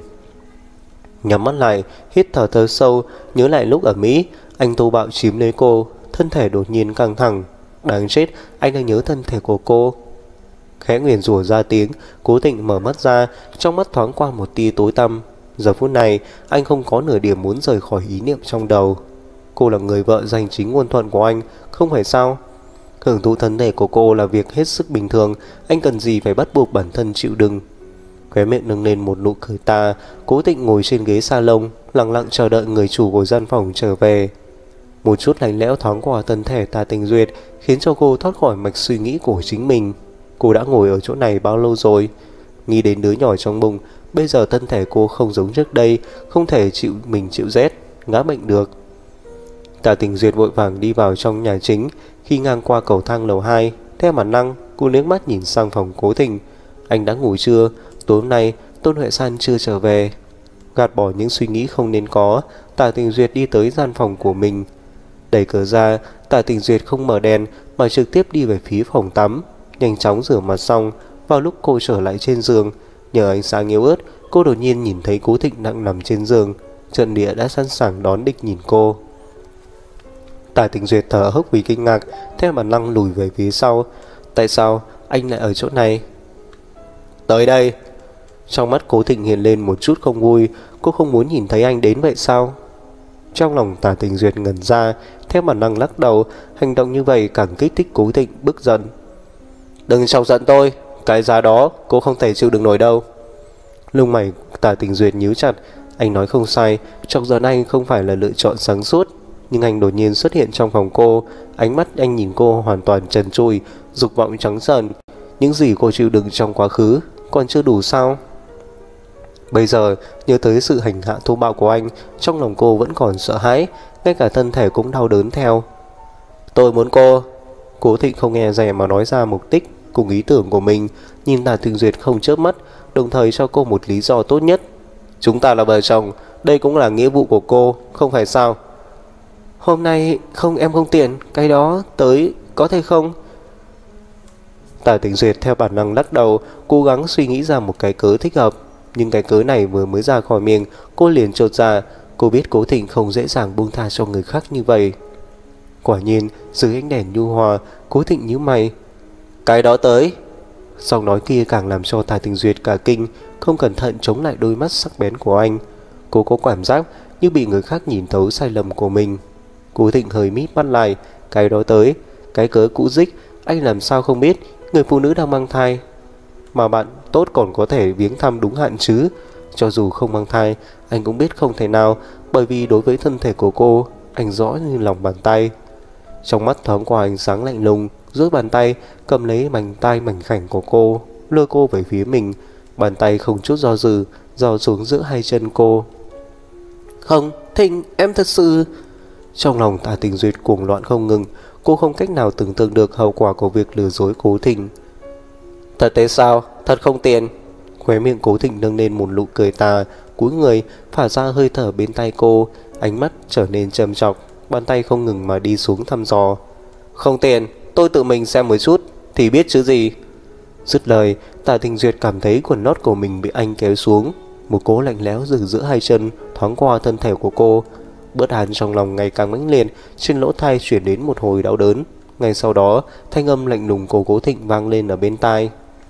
nhắm mắt lại, hít thở thở sâu, nhớ lại lúc ở Mỹ, anh thô bạo chiếm lấy cô, thân thể đột nhiên căng thẳng. Đáng chết, anh đang nhớ thân thể của cô. Khẽ nguyền rủa ra tiếng, Cố Thịnh mở mắt ra, trong mắt thoáng qua một tia tối tăm. Giờ phút này, anh không có nửa điểm muốn rời khỏi ý niệm trong đầu. Cô là người vợ giành chính ngôn thuận của anh, không phải sao? Hưởng thụ thân thể của cô là việc hết sức bình thường, anh cần gì phải bắt buộc bản thân chịu đựng. Khóe miệng nâng lên một nụ cười tà. Cố Thịnh ngồi trên ghế salon, lặng lặng chờ đợi người chủ của gian phòng trở về. Một chút lạnh lẽo thoáng qua thân thể Tả Tình Duyệt, khiến cho cô thoát khỏi mạch suy nghĩ của chính mình. Cô đã ngồi ở chỗ này bao lâu rồi? Nghĩ đến đứa nhỏ trong bụng, bây giờ thân thể cô không giống trước đây, không thể chịu mình chịu rét, ngã bệnh được. Tả Tình Duyệt vội vàng đi vào trong nhà chính. Khi ngang qua cầu thang lầu hai, theo bản năng, cô liếc mắt nhìn sang phòng Cố Thịnh. Anh đã ngủ chưa? Tối hôm nay Tôn Huệ San chưa trở về. Gạt bỏ những suy nghĩ không nên có, Tả Tình Duyệt đi tới gian phòng của mình. Đẩy cửa ra, Tả Tình Duyệt không mở đèn mà trực tiếp đi về phía phòng tắm. Nhanh chóng rửa mặt xong, vào lúc cô trở lại trên giường, nhờ ánh sáng yếu ớt, cô đột nhiên nhìn thấy Cố Thịnh đang nằm trên giường. Trận địa đã sẵn sàng đón địch nhìn cô. Tả Tình Duyệt thở hốc vì kinh ngạc, theo bản năng lùi về phía sau. Tại sao anh lại ở chỗ này? Tới đây. Trong mắt Cố Thịnh hiện lên một chút không vui. Cô không muốn nhìn thấy anh đến vậy sao? Trong lòng Tả Tình Duyệt ngẩn ra, theo bản năng lắc đầu. Hành động như vậy càng kích thích Cố Thịnh bức giận. Đừng chọc giận tôi, cái giá đó cô không thể chịu đựng nổi đâu. Lông mày Tả Tình Duyệt nhíu chặt. Anh nói không sai, chọc giận anh không phải là lựa chọn sáng suốt. Nhưng anh đột nhiên xuất hiện trong phòng cô. Ánh mắt anh nhìn cô hoàn toàn trần trụi, dục vọng trắng trợn. Những gì cô chịu đựng trong quá khứ còn chưa đủ sao? Bây giờ nhớ tới sự hành hạ thô bạo của anh, trong lòng cô vẫn còn sợ hãi, ngay cả thân thể cũng đau đớn theo. Tôi muốn cô. Cố Thịnh không nghe dè mà nói ra mục đích cùng ý tưởng của mình. Nhìn Tả Tình Duyệt không chớp mắt, đồng thời cho cô một lý do tốt nhất. Chúng ta là vợ chồng, đây cũng là nghĩa vụ của cô, không phải sao? Hôm nay không, em không tiện, cái đó tới có thể không? Tả Tình Duyệt theo bản năng lắc đầu, cố gắng suy nghĩ ra một cái cớ thích hợp. Nhưng cái cớ này vừa mới ra khỏi miệng, cô liền chột dạ. Cô biết Cố Thịnh không dễ dàng buông tha cho người khác như vậy. Quả nhiên, dưới ánh đèn nhu hòa, Cố Thịnh nhíu mày. Cái đó tới. Giọng nói kia càng làm cho Tả Tình Duyệt cả kinh, không cẩn thận chống lại đôi mắt sắc bén của anh. Cô có cảm giác như bị người khác nhìn thấu sai lầm của mình. Cố Thịnh hơi mít mắt lại. Cái đó tới, cái cớ cũ dích, anh làm sao không biết người phụ nữ đang mang thai. Mà bạn tốt còn có thể viếng thăm đúng hạn chứ. Cho dù không mang thai, anh cũng biết không thể nào, bởi vì đối với thân thể của cô, anh rõ như lòng bàn tay. Trong mắt thoáng qua ánh sáng lạnh lùng, duỗi bàn tay cầm lấy mảnh tay mảnh khảnh của cô, lôi cô về phía mình. Bàn tay không chút do dự dò xuống giữa hai chân cô. Không, Thịnh, em thật sự... Trong lòng Tạ Tình Duyệt cuồng loạn không ngừng. Cô không cách nào tưởng tượng được hậu quả của việc lừa dối Cố Thịnh. Thật thế sao? Thật không tiền. Khóe miệng Cố Thịnh nâng lên một nụ cười tà, cúi người phả ra hơi thở bên tay cô, ánh mắt trở nên trầm trọng, bàn tay không ngừng mà đi xuống thăm dò. Không tiền, tôi tự mình xem một chút thì biết chứ gì. Dứt lời, Tạ Tình Duyệt cảm thấy quần lót của mình bị anh kéo xuống. Một cỗ lạnh lẽo dừng giữa hai chân thoáng qua thân thể của cô. Bất an trong lòng ngày càng mãnh liệt, trên lỗ tai chuyển đến một hồi đau đớn. Ngay sau đó, thanh âm lạnh lùng của Cố Thịnh vang lên ở bên tai.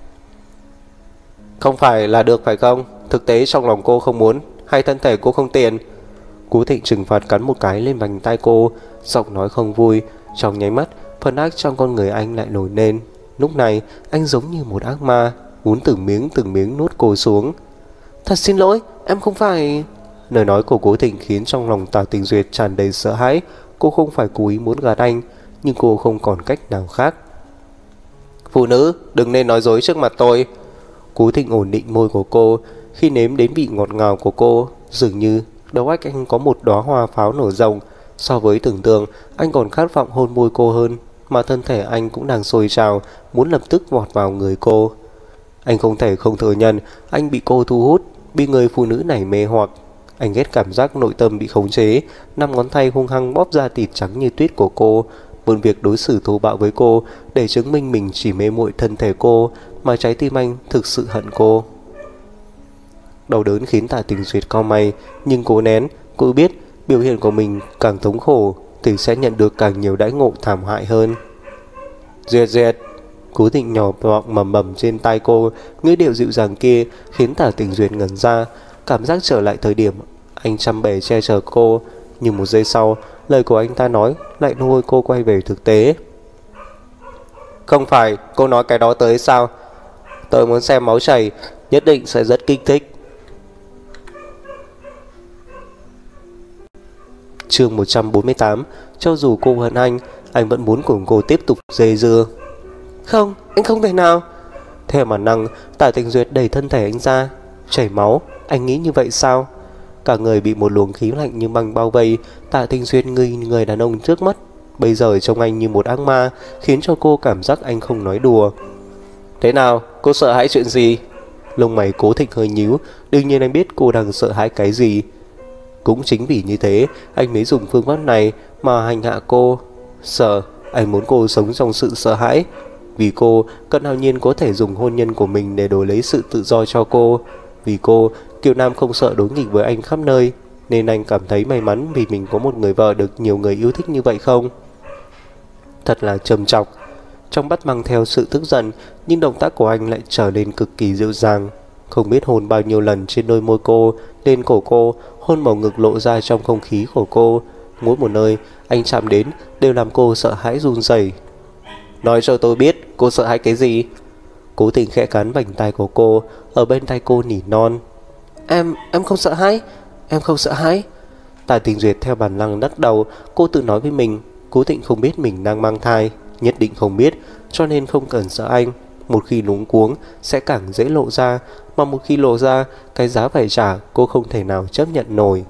Không phải là được phải không? Thực tế trong lòng cô không muốn, hay thân thể cô không tiền? Cố Thịnh trừng phạt cắn một cái lên vành tai cô, giọng nói không vui. Trong nháy mắt, phần ác trong con người anh lại nổi lên. Lúc này, anh giống như một ác ma, muốn từng miếng từng miếng nuốt cô xuống. Thật xin lỗi, em không phải... Lời nói của Cố Thịnh khiến trong lòng Tạ Tình Duyệt tràn đầy sợ hãi. Cô không phải cố ý muốn gạt anh, nhưng cô không còn cách nào khác. Phụ nữ, đừng nên nói dối trước mặt tôi. Cố Thịnh ổn định môi của cô. Khi nếm đến vị ngọt ngào của cô, dường như đầu óc anh có một đóa hoa pháo nổ rộng. So với tưởng tượng, anh còn khát vọng hôn môi cô hơn, mà thân thể anh cũng đang sôi trào, muốn lập tức vọt vào người cô. Anh không thể không thừa nhận anh bị cô thu hút, bị người phụ nữ này mê hoặc. Anh ghét cảm giác nội tâm bị khống chế, năm ngón tay hung hăng bóp ra thịt trắng như tuyết của cô, mượn việc đối xử thô bạo với cô để chứng minh mình chỉ mê muội thân thể cô, mà trái tim anh thực sự hận cô. Đau đớn khiến Tạ Tình Duyệt cau mày, nhưng cố nén. Cô biết biểu hiện của mình càng thống khổ thì sẽ nhận được càng nhiều đãi ngộ thảm hại hơn. Duyệt Duyệt. Cố Thịnh nhỏ giọng mầm mầm trên tai cô, ngữ điệu dịu dàng kia khiến Tạ Tình Duyệt ngẩn ra, cảm giác trở lại thời điểm anh chăm bề che chở cô. Nhưng một giây sau, lời của anh ta nói lại lôi cô quay về thực tế. Không phải cô nói cái đó tới sao? Tôi muốn xem máu chảy, nhất định sẽ rất kích thích. Chương một trăm bốn mươi tám. Cho dù cô hận anh, anh vẫn muốn cùng cô tiếp tục dây dưa. Không, anh không thể nào. Theo bản năng, Tạ Tình Duyệt đẩy thân thể anh ra. Chảy máu, anh nghĩ như vậy sao? Cả người bị một luồng khí lạnh như băng bao vây. Tạ Tình Duyệt ngây người đàn ông trước mắt, bây giờ trông anh như một ác ma, khiến cho cô cảm giác anh không nói đùa. Thế nào, cô sợ hãi chuyện gì? Lông mày Cố Thịnh hơi nhíu. Đương nhiên anh biết cô đang sợ hãi cái gì. Cũng chính vì như thế, anh mới dùng phương pháp này mà hành hạ cô. Sợ, anh muốn cô sống trong sự sợ hãi. Vì cô, Cận Hạo Nhiên có thể dùng hôn nhân của mình để đổi lấy sự tự do cho cô. Vì cô, Kiều Nam không sợ đối nghịch với anh khắp nơi, nên anh cảm thấy may mắn vì mình có một người vợ được nhiều người yêu thích như vậy không? Thật là trầm trọng. Trong mắt mang theo sự tức giận, nhưng động tác của anh lại trở nên cực kỳ dịu dàng. Không biết hôn bao nhiêu lần trên đôi môi cô, lên cổ cô, hôn bầu ngực lộ ra trong không khí của cô. Mỗi một nơi anh chạm đến đều làm cô sợ hãi run rẩy. Nói cho tôi biết cô sợ hãi cái gì? Cố Tình khẽ cắn vành tai của cô, ở bên tai cô nỉ non. Em, em không sợ hãi, em không sợ hãi. Tạ Tình Duyệt theo bản năng lắc đầu. Cô tự nói với mình, Cố Thịnh không biết mình đang mang thai, nhất định không biết, cho nên không cần sợ anh. Một khi luống cuống sẽ càng dễ lộ ra, mà một khi lộ ra, cái giá phải trả cô không thể nào chấp nhận nổi.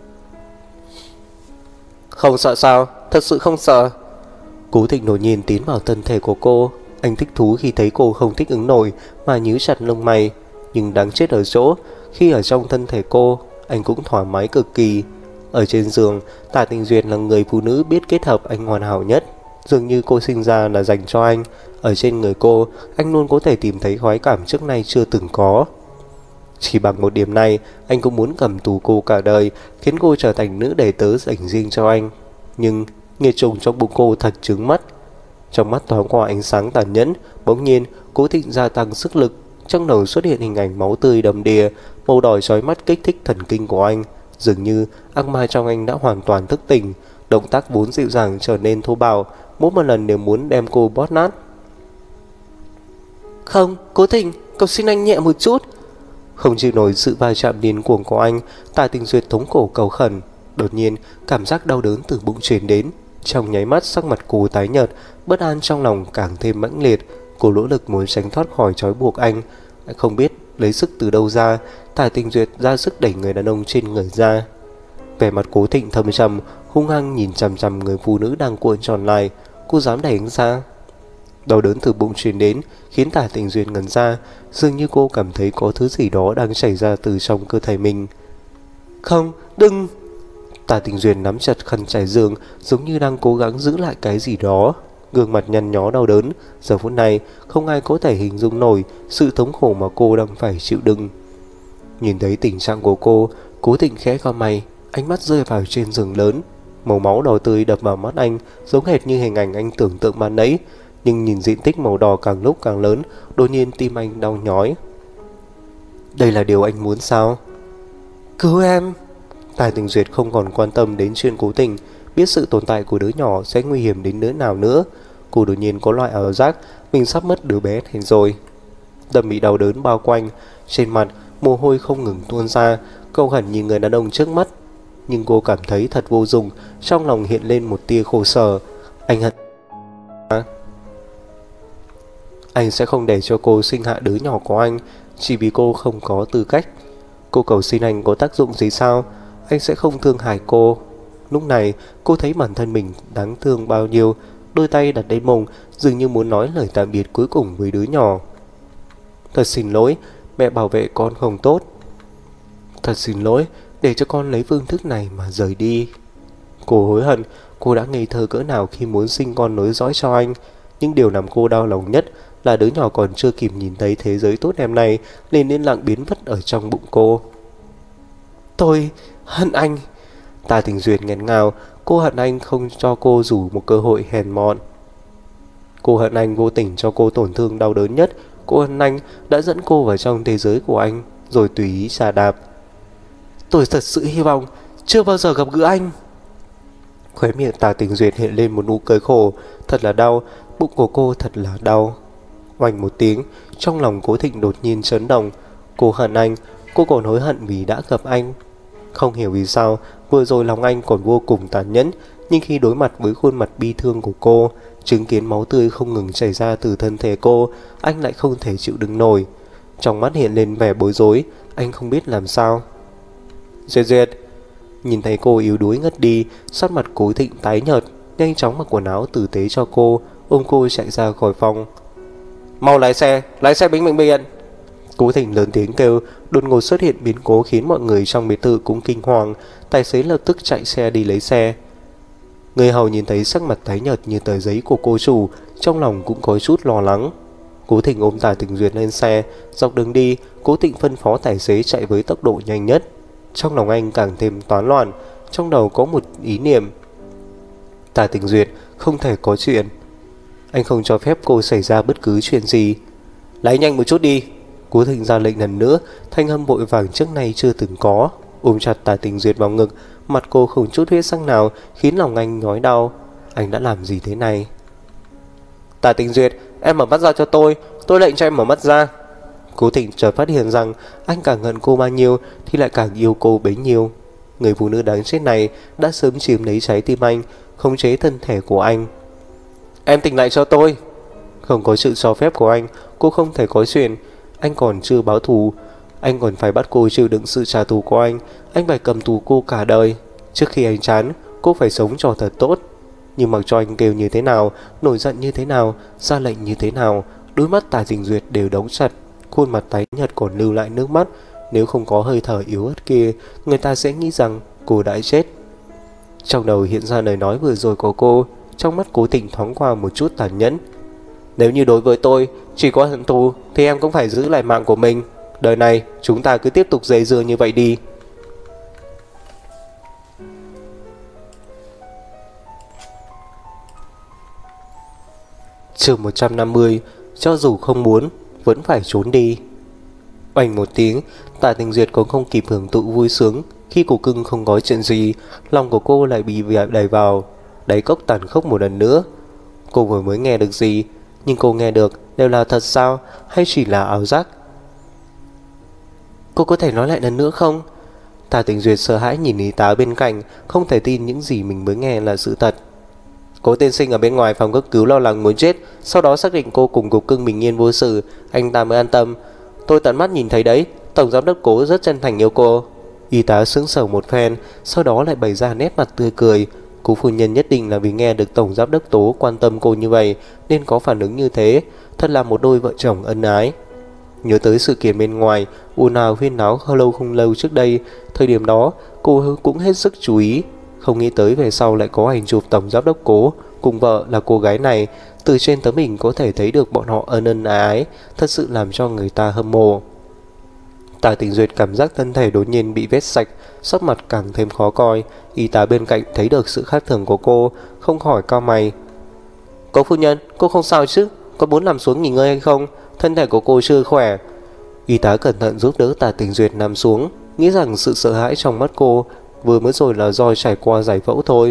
Không sợ sao? Thật sự không sợ. Cố Thịnh đột nhiên tiến vào thân thể của cô. Anh thích thú khi thấy cô không thích ứng nổi mà nhíu chặt lông mày. Nhưng đáng chết ở chỗ, khi ở trong thân thể cô, anh cũng thoải mái cực kỳ. Ở trên giường, Tạ Tình Duyệt là người phụ nữ biết kết hợp anh hoàn hảo nhất. Dường như cô sinh ra là dành cho anh. Ở trên người cô, anh luôn có thể tìm thấy khoái cảm trước nay chưa từng có. Chỉ bằng một điểm này, anh cũng muốn cầm tù cô cả đời, khiến cô trở thành nữ đệ tớ dành riêng cho anh. Nhưng nghiệt trùng trong bụng cô thật trướng mắt. Trong mắt thoáng qua ánh sáng tàn nhẫn. Bỗng nhiên Cố Thịnh gia tăng sức lực. Trong đầu xuất hiện hình ảnh máu tươi đầm đìa, màu đỏ chói mắt kích thích thần kinh của anh. Dường như ác ma trong anh đã hoàn toàn thức tỉnh. Động tác vốn dịu dàng trở nên thô bạo, mỗi một lần đều muốn đem cô bóp nát. Không, Cố Thịnh, cầu xin anh nhẹ một chút. Không chịu nổi sự va chạm điên cuồng của anh, Tả Tình Duyệt thống khổ cầu khẩn. Đột nhiên, cảm giác đau đớn từ bụng truyền đến. Trong nháy mắt, sắc mặt cô tái nhợt, bất an trong lòng càng thêm mãnh liệt. Cô nỗ lực muốn tránh thoát khỏi trói buộc anh. Anh không biết lấy sức từ đâu ra, Tả Tình Duyệt ra sức đẩy người đàn ông trên người ra. Vẻ mặt Cố Thịnh thâm trầm, hung hăng nhìn chằm chằm người phụ nữ đang cuộn tròn lại. Cô dám đẩy anh ra? Đau đớn từ bụng truyền đến khiến Tả Tình Duyệt ngẩn ra, dường như cô cảm thấy có thứ gì đó đang chảy ra từ trong cơ thể mình. Không, đừng! Tả Tình Duyệt nắm chặt khăn trải giường, giống như đang cố gắng giữ lại cái gì đó. Gương mặt nhăn nhó đau đớn. Giờ phút này không ai có thể hình dung nổi sự thống khổ mà cô đang phải chịu đựng. Nhìn thấy tình trạng của cô, Cố Thịnh khẽ cau mày, ánh mắt rơi vào trên giường lớn. Màu máu đỏ tươi đập vào mắt anh, giống hệt như hình ảnh anh tưởng tượng ban nãy. Nhưng nhìn diện tích màu đỏ càng lúc càng lớn, đột nhiên tim anh đau nhói. Đây là điều anh muốn sao? Cứu em! Tả Tình Duyệt không còn quan tâm đến chuyện Cố Tình, biết sự tồn tại của đứa nhỏ sẽ nguy hiểm đến đứa nào nữa. Cô đột nhiên có loại ảo giác mình sắp mất đứa bé này rồi. Tâm bị đau đớn bao quanh, trên mặt mồ hôi không ngừng tuôn ra. Câu hẳn nhìn người đàn ông trước mắt, nhưng cô cảm thấy thật vô dụng. Trong lòng hiện lên một tia khổ sở. Anh hận Anh sẽ không để cho cô sinh hạ đứa nhỏ của anh, chỉ vì cô không có tư cách. Cô cầu xin anh có tác dụng gì sao? Anh sẽ không thương hại cô. Lúc này cô thấy bản thân mình đáng thương bao nhiêu. Đôi tay đặt lên mông, dường như muốn nói lời tạm biệt cuối cùng với đứa nhỏ. Thật xin lỗi, mẹ bảo vệ con không tốt. Thật xin lỗi, để cho con lấy phương thức này mà rời đi. Cô hối hận cô đã ngây thơ cỡ nào khi muốn sinh con nối dõi cho anh. Nhưng điều làm cô đau lòng nhất là đứa nhỏ còn chưa kịp nhìn thấy thế giới tốt đẹp này nên yên lặng biến mất ở trong bụng cô. Tôi hận anh! Tả Tình Duyệt nghẹn ngào. Cô hận anh không cho cô dù một cơ hội hèn mọn. Cô hận anh vô tình cho cô tổn thương đau đớn nhất. Cô hận anh đã dẫn cô vào trong thế giới của anh rồi tùy ý chà đạp. Tôi thật sự hy vọng chưa bao giờ gặp gỡ anh. Khóe miệng Tả Tình Duyệt hiện lên một nụ cười khổ. Thật là đau, bụng của cô thật là đau. Oanh một tiếng, trong lòng Cố Thịnh đột nhiên chấn động. Cô hận anh, cô còn hối hận vì đã gặp anh. Không hiểu vì sao vừa rồi lòng anh còn vô cùng tàn nhẫn, nhưng khi đối mặt với khuôn mặt bi thương của cô, chứng kiến máu tươi không ngừng chảy ra từ thân thể cô, anh lại không thể chịu đựng nổi. Trong mắt hiện lên vẻ bối rối, anh không biết làm sao. Duyệt Duyệt! Nhìn thấy cô yếu đuối ngất đi, sắc mặt Cố Thịnh tái nhợt, nhanh chóng mặc quần áo tử tế cho cô, ôm cô chạy ra khỏi phòng. Mau lái xe, lái xe đến bệnh viện! Cố Thịnh lớn tiếng kêu. Đột ngột xuất hiện biến cố khiến mọi người trong biệt thự cũng kinh hoàng. Tài xế lập tức chạy xe đi lấy xe. Người hầu nhìn thấy sắc mặt tái nhợt như tờ giấy của cô chủ, trong lòng cũng có chút lo lắng. Cố Thịnh ôm Tả Tình Duyệt lên xe. Dọc đường đi, Cố Thịnh phân phó tài xế chạy với tốc độ nhanh nhất. Trong lòng anh càng thêm toán loạn. Trong đầu có một ý niệm: Tả Tình Duyệt không thể có chuyện. Anh không cho phép cô xảy ra bất cứ chuyện gì. Lái nhanh một chút đi! Cố Thịnh ra lệnh lần nữa, thanh âm vội vàng trước nay chưa từng có. Ôm chặt Tả Tình Duyệt vào ngực, mặt cô không chút huyết sắc nào, khiến lòng anh nhói đau. Anh đã làm gì thế này? Tả Tình Duyệt, em mở mắt ra cho tôi, tôi lệnh cho em mở mắt ra. Cố Thịnh chợt phát hiện rằng anh càng hận cô bao nhiêu thì lại càng yêu cô bấy nhiêu. Người phụ nữ đáng chết này đã sớm chiếm lấy trái tim anh, khống chế thân thể của anh. Em tỉnh lại cho tôi! Không có sự cho phép của anh, cô không thể có chuyện. Anh còn chưa báo thù, anh còn phải bắt cô chịu đựng sự trả thù của anh. Anh phải cầm tù cô cả đời. Trước khi anh chán, cô phải sống cho thật tốt. Nhưng mặc cho anh kêu như thế nào, nổi giận như thế nào, ra lệnh như thế nào, đôi mắt Tả Tình Duyệt đều đóng chặt, khuôn mặt tái nhợt còn lưu lại nước mắt. Nếu không có hơi thở yếu ớt kia, người ta sẽ nghĩ rằng cô đã chết. Trong đầu hiện ra lời nói vừa rồi của cô. Trong mắt Cố Thịnh thoáng qua một chút tàn nhẫn. Nếu như đối với tôi chỉ có hận thù thì em cũng phải giữ lại mạng của mình. Đời này chúng ta cứ tiếp tục dây dưa như vậy đi. Chương một trăm năm mươi. Cho dù không muốn vẫn phải trốn đi. Oanh một tiếng, Tả Tình Duyệt cũng không kịp hưởng thụ vui sướng. Khi cổ cưng không có chuyện gì, lòng của cô lại bị đẩy vào đáy cốc tàn khốc một lần nữa. Cô vừa mới nghe được gì, nhưng cô nghe được đều là thật sao hay chỉ là ảo giác? Cô có thể nói lại lần nữa không? Tả Tình Duyệt sợ hãi nhìn y tá bên cạnh, không thể tin những gì mình mới nghe là sự thật. Cố tiên sinh ở bên ngoài phòng cấp cứu lo lắng muốn chết, sau đó xác định cô cùng cục cưng bình yên vô sự, anh ta mới an tâm. Tôi tận mắt nhìn thấy đấy, tổng giám đốc Cố rất chân thành yêu cô. Y tá sững sờ một phen, sau đó lại bày ra nét mặt tươi cười. Cố phu nhân nhất định là vì nghe được tổng giám đốc Tố quan tâm cô như vậy nên có phản ứng như thế, thật là một đôi vợ chồng ân ái. Nhớ tới sự kiện bên ngoài ồn ào huyên náo lâu không lâu trước đây, thời điểm đó cô cũng hết sức chú ý, không nghĩ tới về sau lại có ảnh chụp tổng giám đốc Cố cùng vợ là cô gái này. Từ trên tấm hình có thể thấy được bọn họ ân ân ái ái, thật sự làm cho người ta hâm mộ. Tả Tình Duyệt cảm giác thân thể đột nhiên bị vết sạch, sắc mặt càng thêm khó coi. Y tá bên cạnh thấy được sự khác thường của cô, không khỏi cau mày. Cố phu nhân, cô không sao chứ? Có muốn nằm xuống nghỉ ngơi hay không? Thân thể của cô chưa khỏe. Y tá cẩn thận giúp đỡ Tả Tình Duyệt nằm xuống, nghĩ rằng sự sợ hãi trong mắt cô vừa mới rồi là do trải qua giải phẫu thôi.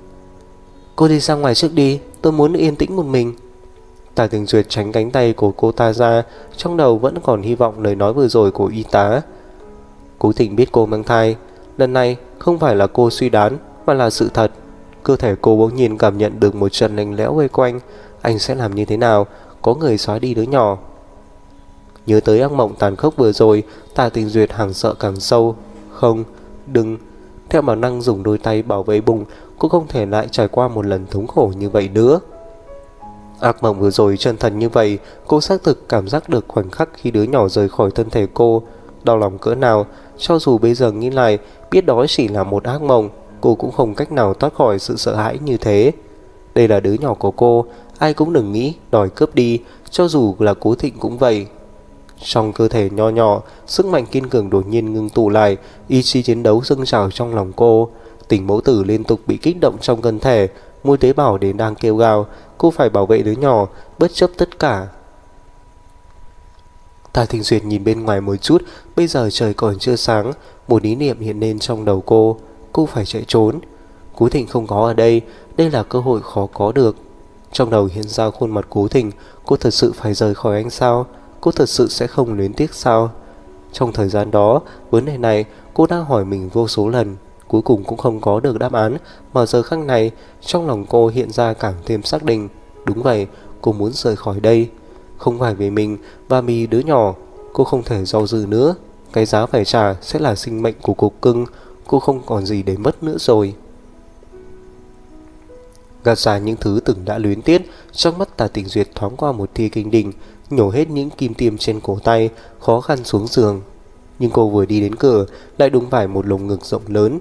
Cô đi ra ngoài trước đi, tôi muốn yên tĩnh một mình. Tả Tình Duyệt tránh cánh tay của cô ta ra, trong đầu vẫn còn hy vọng lời nói vừa rồi của y tá. Cố Thịnh biết cô mang thai, lần này không phải là cô suy đoán mà là sự thật. Cơ thể cô bỗng nhiên cảm nhận được một trận lạnh lẽo vây quanh. Anh sẽ làm như thế nào? Có người xóa đi đứa nhỏ. Nhớ tới ác mộng tàn khốc vừa rồi, Tả Tình Duyệt hoảng sợ càng sâu. Không, đừng. Theo bản năng dùng đôi tay bảo vệ bụng, cô không thể lại trải qua một lần thống khổ như vậy nữa. Ác mộng vừa rồi chân thật như vậy, cô xác thực cảm giác được khoảnh khắc khi đứa nhỏ rời khỏi thân thể cô. Đau lòng cỡ nào, cho dù bây giờ nghĩ lại, biết đó chỉ là một ác mộng, cô cũng không cách nào thoát khỏi sự sợ hãi như thế. Đây là đứa nhỏ của cô, ai cũng đừng nghĩ đòi cướp đi, cho dù là Cố Thịnh cũng vậy. Trong cơ thể nho nhỏ, sức mạnh kiên cường đột nhiên ngưng tụ lại, ý chí chiến đấu dâng trào trong lòng cô. Tình mẫu tử liên tục bị kích động trong cơ thể, mỗi tế bào đến đang kêu gào, cô phải bảo vệ đứa nhỏ, bất chấp tất cả. Tả Tình Duyệt nhìn bên ngoài một chút, bây giờ trời còn chưa sáng, một ý niệm hiện lên trong đầu cô, cô phải chạy trốn. Cố Thịnh không có ở đây, đây là cơ hội khó có được. Trong đầu hiện ra khuôn mặt Cố Thịnh, cô thật sự phải rời khỏi anh sao? Cô thật sự sẽ không luyến tiếc sao? Trong thời gian đó, vấn đề này cô đã hỏi mình vô số lần, cuối cùng cũng không có được đáp án. Mà giờ khắc này, trong lòng cô hiện ra càng thêm xác định. Đúng vậy, cô muốn rời khỏi đây. Không phải vì mình và vì đứa nhỏ. Cô không thể do dự nữa. Cái giá phải trả sẽ là sinh mệnh của cục cưng. Cô không còn gì để mất nữa rồi. Gạt ra những thứ từng đã luyến tiếc, trong mắt Tả Tình Duyệt thoáng qua một tia kinh đình, nhổ hết những kim tiêm trên cổ tay, khó khăn xuống giường. Nhưng cô vừa đi đến cửa, lại đụng phải một lồng ngực rộng lớn.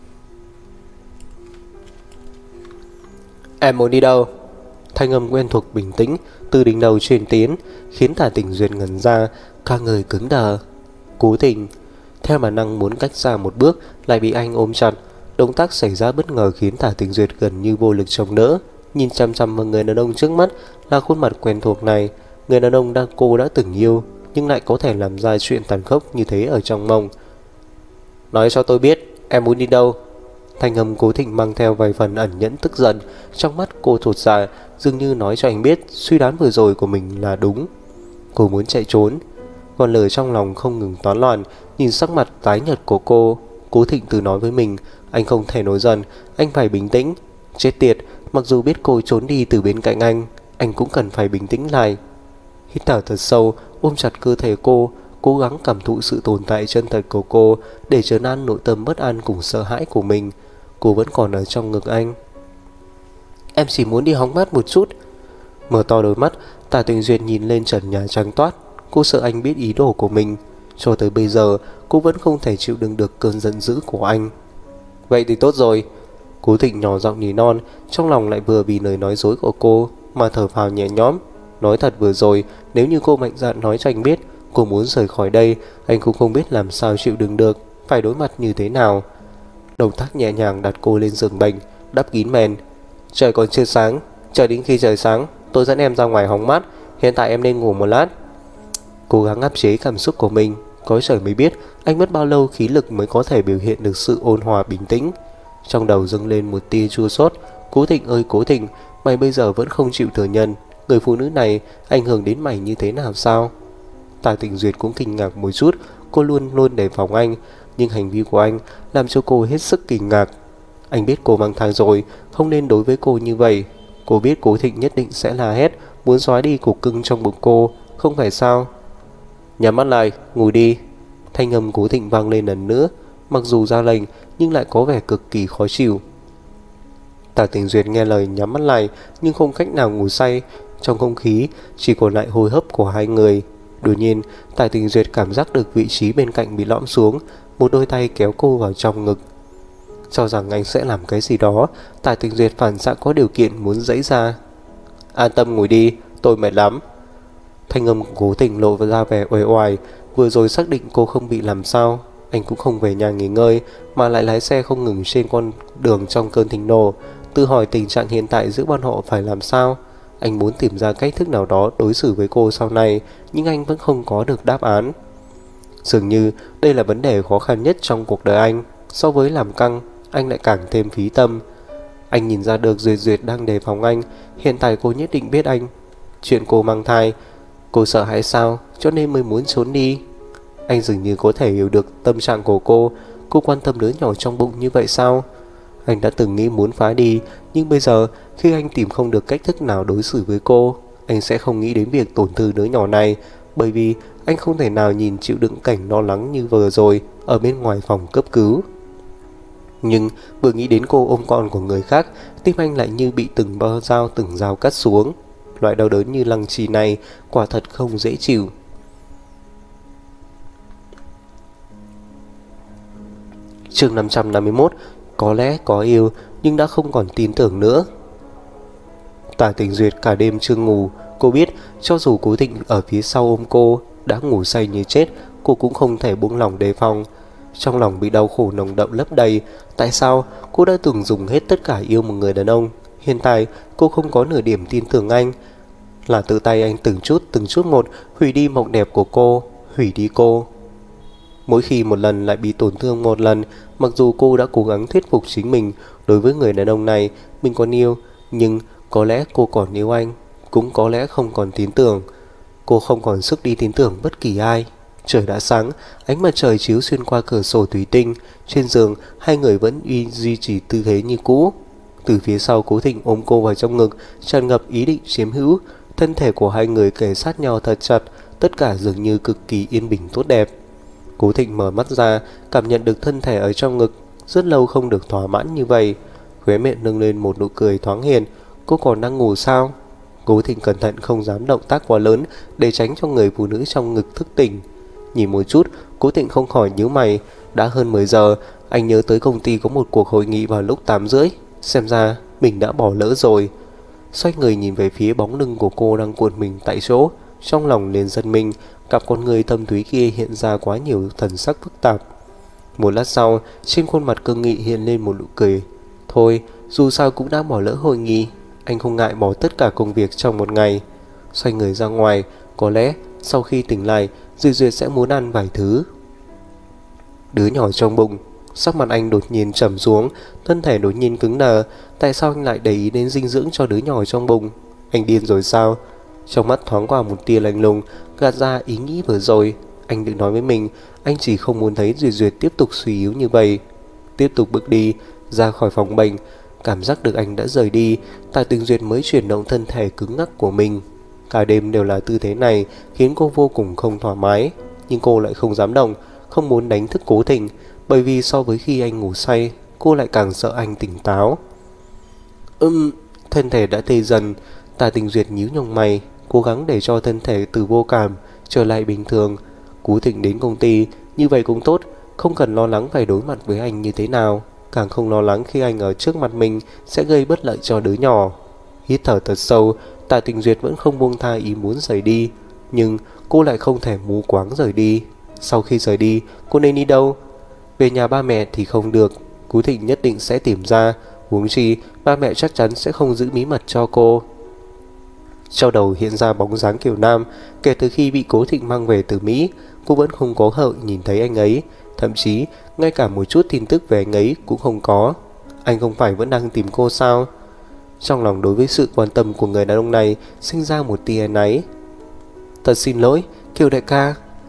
Em muốn đi đâu? Thanh âm quen thuộc bình tĩnh từ đỉnh đầu truyền tiến, khiến Tả Tình Duyệt ngẩn ra, cả người cứng đờ. Cố Tình theo bản năng muốn cách ra một bước, lại bị anh ôm chặt. Động tác xảy ra bất ngờ khiến Tả Tình Duyệt gần như vô lực chống đỡ. Nhìn chăm chăm vào người đàn ông trước mắt là khuôn mặt quen thuộc này, người đàn ông đang cô đã từng yêu, nhưng lại có thể làm ra chuyện tàn khốc như thế ở trong mộng. Nói cho tôi biết, em muốn đi đâu? Thanh âm Cố Thịnh mang theo vài phần ẩn nhẫn tức giận, trong mắt cô thụt dạ, dường như nói cho anh biết suy đoán vừa rồi của mình là đúng. Cô muốn chạy trốn, còn lời trong lòng không ngừng toán loạn. Nhìn sắc mặt tái nhợt của cô, Cố Thịnh tự nói với mình, anh không thể nổi giận, anh phải bình tĩnh. Chết tiệt, mặc dù biết cô trốn đi từ bên cạnh anh, anh cũng cần phải bình tĩnh lại. Hít thở thật sâu, ôm chặt cơ thể cô, cố gắng cảm thụ sự tồn tại chân thật của cô để trấn an nội tâm bất an cùng sợ hãi của mình. Cô vẫn còn ở trong ngực anh. Em chỉ muốn đi hóng mát một chút. Mở to đôi mắt, Tả Tình Duyệt nhìn lên trần nhà trắng toát. Cô sợ anh biết ý đồ của mình. Cho tới bây giờ, cô vẫn không thể chịu đựng được cơn giận dữ của anh. Vậy thì tốt rồi. Cố Thịnh nhỏ giọng nỉ non, trong lòng lại vừa vì lời nói dối của cô mà thở phào nhẹ nhõm. Nói thật vừa rồi, nếu như cô mạnh dạn nói cho anh biết cô muốn rời khỏi đây, anh cũng không biết làm sao chịu đựng được, phải đối mặt như thế nào. Động tác nhẹ nhàng đặt cô lên giường bệnh, đắp kín mền. Trời còn chưa sáng, chờ đến khi trời sáng tôi dẫn em ra ngoài hóng mát. Hiện tại em nên ngủ một lát. Cố gắng áp chế cảm xúc của mình. Có trời mới biết anh mất bao lâu khí lực mới có thể biểu hiện được sự ôn hòa bình tĩnh. Trong đầu dâng lên một tia chua xót. Cố Thịnh ơi Cố Thịnh, mày bây giờ vẫn không chịu thừa nhận người phụ nữ này ảnh hưởng đến mày như thế nào sao? Tả Tình Duyệt cũng kinh ngạc một chút. cô luôn luôn đề phòng anh, nhưng hành vi của anh làm cho cô hết sức kinh ngạc. Anh biết cô mang thai rồi, không nên đối với cô như vậy. Cô biết Cố Thịnh nhất định sẽ la hét, muốn xóa đi cục cưng trong bụng cô, không phải sao? Nhắm mắt lại, ngủ đi. Thanh âm Cố Thịnh vang lên lần nữa, mặc dù ra lệnh nhưng lại có vẻ cực kỳ khó chịu. Tả Tình Duyệt nghe lời nhắm mắt lại nhưng không cách nào ngủ say. Trong không khí chỉ còn lại hô hấp của hai người. Đột nhiên Tả Tình Duyệt cảm giác được vị trí bên cạnh bị lõm xuống, một đôi tay kéo cô vào trong ngực. Cho rằng anh sẽ làm cái gì đó, Tả Tình Duyệt phản xạ có điều kiện muốn giãy ra. An tâm ngồi đi, tôi mệt lắm. Thanh âm của Cố Tình lộ ra vẻ uể oải. Vừa rồi xác định cô không bị làm sao, anh cũng không về nhà nghỉ ngơi mà lại lái xe không ngừng trên con đường trong cơn thịnh nộ, tự hỏi tình trạng hiện tại giữa bọn họ phải làm sao. Anh muốn tìm ra cách thức nào đó đối xử với cô sau này, nhưng anh vẫn không có được đáp án. Dường như đây là vấn đề khó khăn nhất trong cuộc đời anh. So với làm căng, anh lại càng thêm phí tâm. Anh nhìn ra được Duyệt Duyệt đang đề phòng anh. Hiện tại cô nhất định biết anh. Chuyện cô mang thai, cô sợ hãi sao, cho nên mới muốn trốn đi. Anh dường như có thể hiểu được tâm trạng của cô. Cô quan tâm đứa nhỏ trong bụng như vậy sao? Anh đã từng nghĩ muốn phá đi, nhưng bây giờ khi anh tìm không được cách thức nào đối xử với cô, anh sẽ không nghĩ đến việc tổn thương đứa nhỏ này, bởi vì anh không thể nào nhìn chịu đựng cảnh lo lắng như vừa rồi ở bên ngoài phòng cấp cứu. Nhưng vừa nghĩ đến cô ôm con của người khác, tim anh lại như bị từng bao dao từng dao cắt xuống. Loại đau đớn như lăng trì này quả thật không dễ chịu. Chương năm trăm năm mươi mốt. Có lẽ có yêu nhưng đã không còn tin tưởng nữa. Tả Tình Duyệt cả đêm chưa ngủ. Cô biết cho dù Cố Thịnh ở phía sau ôm cô, đã ngủ say như chết, cô cũng không thể buông lỏng đề phòng. Trong lòng bị đau khổ nồng đậm lấp đầy. Tại sao cô đã từng dùng hết tất cả yêu một người đàn ông, hiện tại cô không có nửa điểm tin tưởng anh? Là tự tay anh từng chút từng chút một hủy đi mộng đẹp của cô, hủy đi cô. Mỗi khi một lần lại bị tổn thương một lần. Mặc dù cô đã cố gắng thuyết phục chính mình, đối với người đàn ông này mình còn yêu, nhưng có lẽ cô còn yêu anh, cũng có lẽ không còn tin tưởng. Cô không còn sức đi tin tưởng bất kỳ ai. Trời đã sáng, ánh mặt trời chiếu xuyên qua cửa sổ thủy tinh. Trên giường hai người vẫn duy, duy trì tư thế như cũ. Từ phía sau Cố Thịnh ôm cô vào trong ngực, tràn ngập ý định chiếm hữu. Thân thể của hai người kề sát nhau thật chặt, tất cả dường như cực kỳ yên bình tốt đẹp. Cố Thịnh mở mắt ra, cảm nhận được thân thể ở trong ngực. Rất lâu không được thỏa mãn như vậy. Khóe miệng nâng lên một nụ cười thoáng hiền. Cô còn đang ngủ sao? Cố Thịnh cẩn thận không dám động tác quá lớn, để tránh cho người phụ nữ trong ngực thức tỉnh. Nhìn một chút, Cố Thịnh không khỏi nhíu mày. Đã hơn mười giờ, anh nhớ tới công ty có một cuộc hội nghị vào lúc tám rưỡi. Xem ra mình đã bỏ lỡ rồi. Xoay người nhìn về phía bóng lưng của cô đang cuộn mình tại chỗ, trong lòng liền giật mình. Cặp con người thâm thúy kia hiện ra quá nhiều thần sắc phức tạp. Một lát sau, trên khuôn mặt cương nghị hiện lên một nụ cười. Thôi, dù sao cũng đã bỏ lỡ hội nghị, anh không ngại bỏ tất cả công việc trong một ngày. Xoay người ra ngoài, có lẽ sau khi tỉnh lại, Duyệt Duyệt sẽ muốn ăn vài thứ. Đứa nhỏ trong bụng. Sắc mặt anh đột nhiên trầm xuống, thân thể đột nhiên cứng đờ. Tại sao anh lại để ý đến dinh dưỡng cho đứa nhỏ trong bụng? Anh điên rồi sao? Trong mắt thoáng qua một tia lạnh lùng, gạt ra ý nghĩ vừa rồi. Anh tự nói với mình, anh chỉ không muốn thấy Duyệt Duyệt tiếp tục suy yếu như vậy. Tiếp tục bước đi ra khỏi phòng bệnh. Cảm giác được anh đã rời đi, Tả Tình Duyệt mới chuyển động thân thể cứng ngắc của mình. Cả đêm đều là tư thế này, khiến cô vô cùng không thoải mái. Nhưng cô lại không dám động, không muốn đánh thức Cố Thịnh, bởi vì so với khi anh ngủ say, cô lại càng sợ anh tỉnh táo. Ừm, thân thể đã tê dần. Tả Tình Duyệt nhíu nhông mày, cố gắng để cho thân thể từ vô cảm trở lại bình thường. Cố Thịnh đến công ty, như vậy cũng tốt, không cần lo lắng phải đối mặt với anh như thế nào, càng không lo lắng khi anh ở trước mặt mình sẽ gây bất lợi cho đứa nhỏ. Hít thở thật sâu, Tả Tình Duyệt vẫn không buông tha ý muốn rời đi, nhưng cô lại không thể mù quáng rời đi. Sau khi rời đi, cô nên đi đâu? Về nhà ba mẹ thì không được, Cố Thịnh nhất định sẽ tìm ra. Huống chi ba mẹ chắc chắn sẽ không giữ bí mật cho cô. Trong đầu hiện ra bóng dáng Kiều Nam. Kể từ khi bị Cố Thịnh mang về từ Mỹ, cô vẫn không có cơ hội nhìn thấy anh ấy. Thậm chí ngay cả một chút tin tức về anh ấy cũng không có. Anh không phải vẫn đang tìm cô sao? Trong lòng đối với sự quan tâm của người đàn ông này sinh ra một tia áy náy. Thật xin lỗi, Kiều đại ca.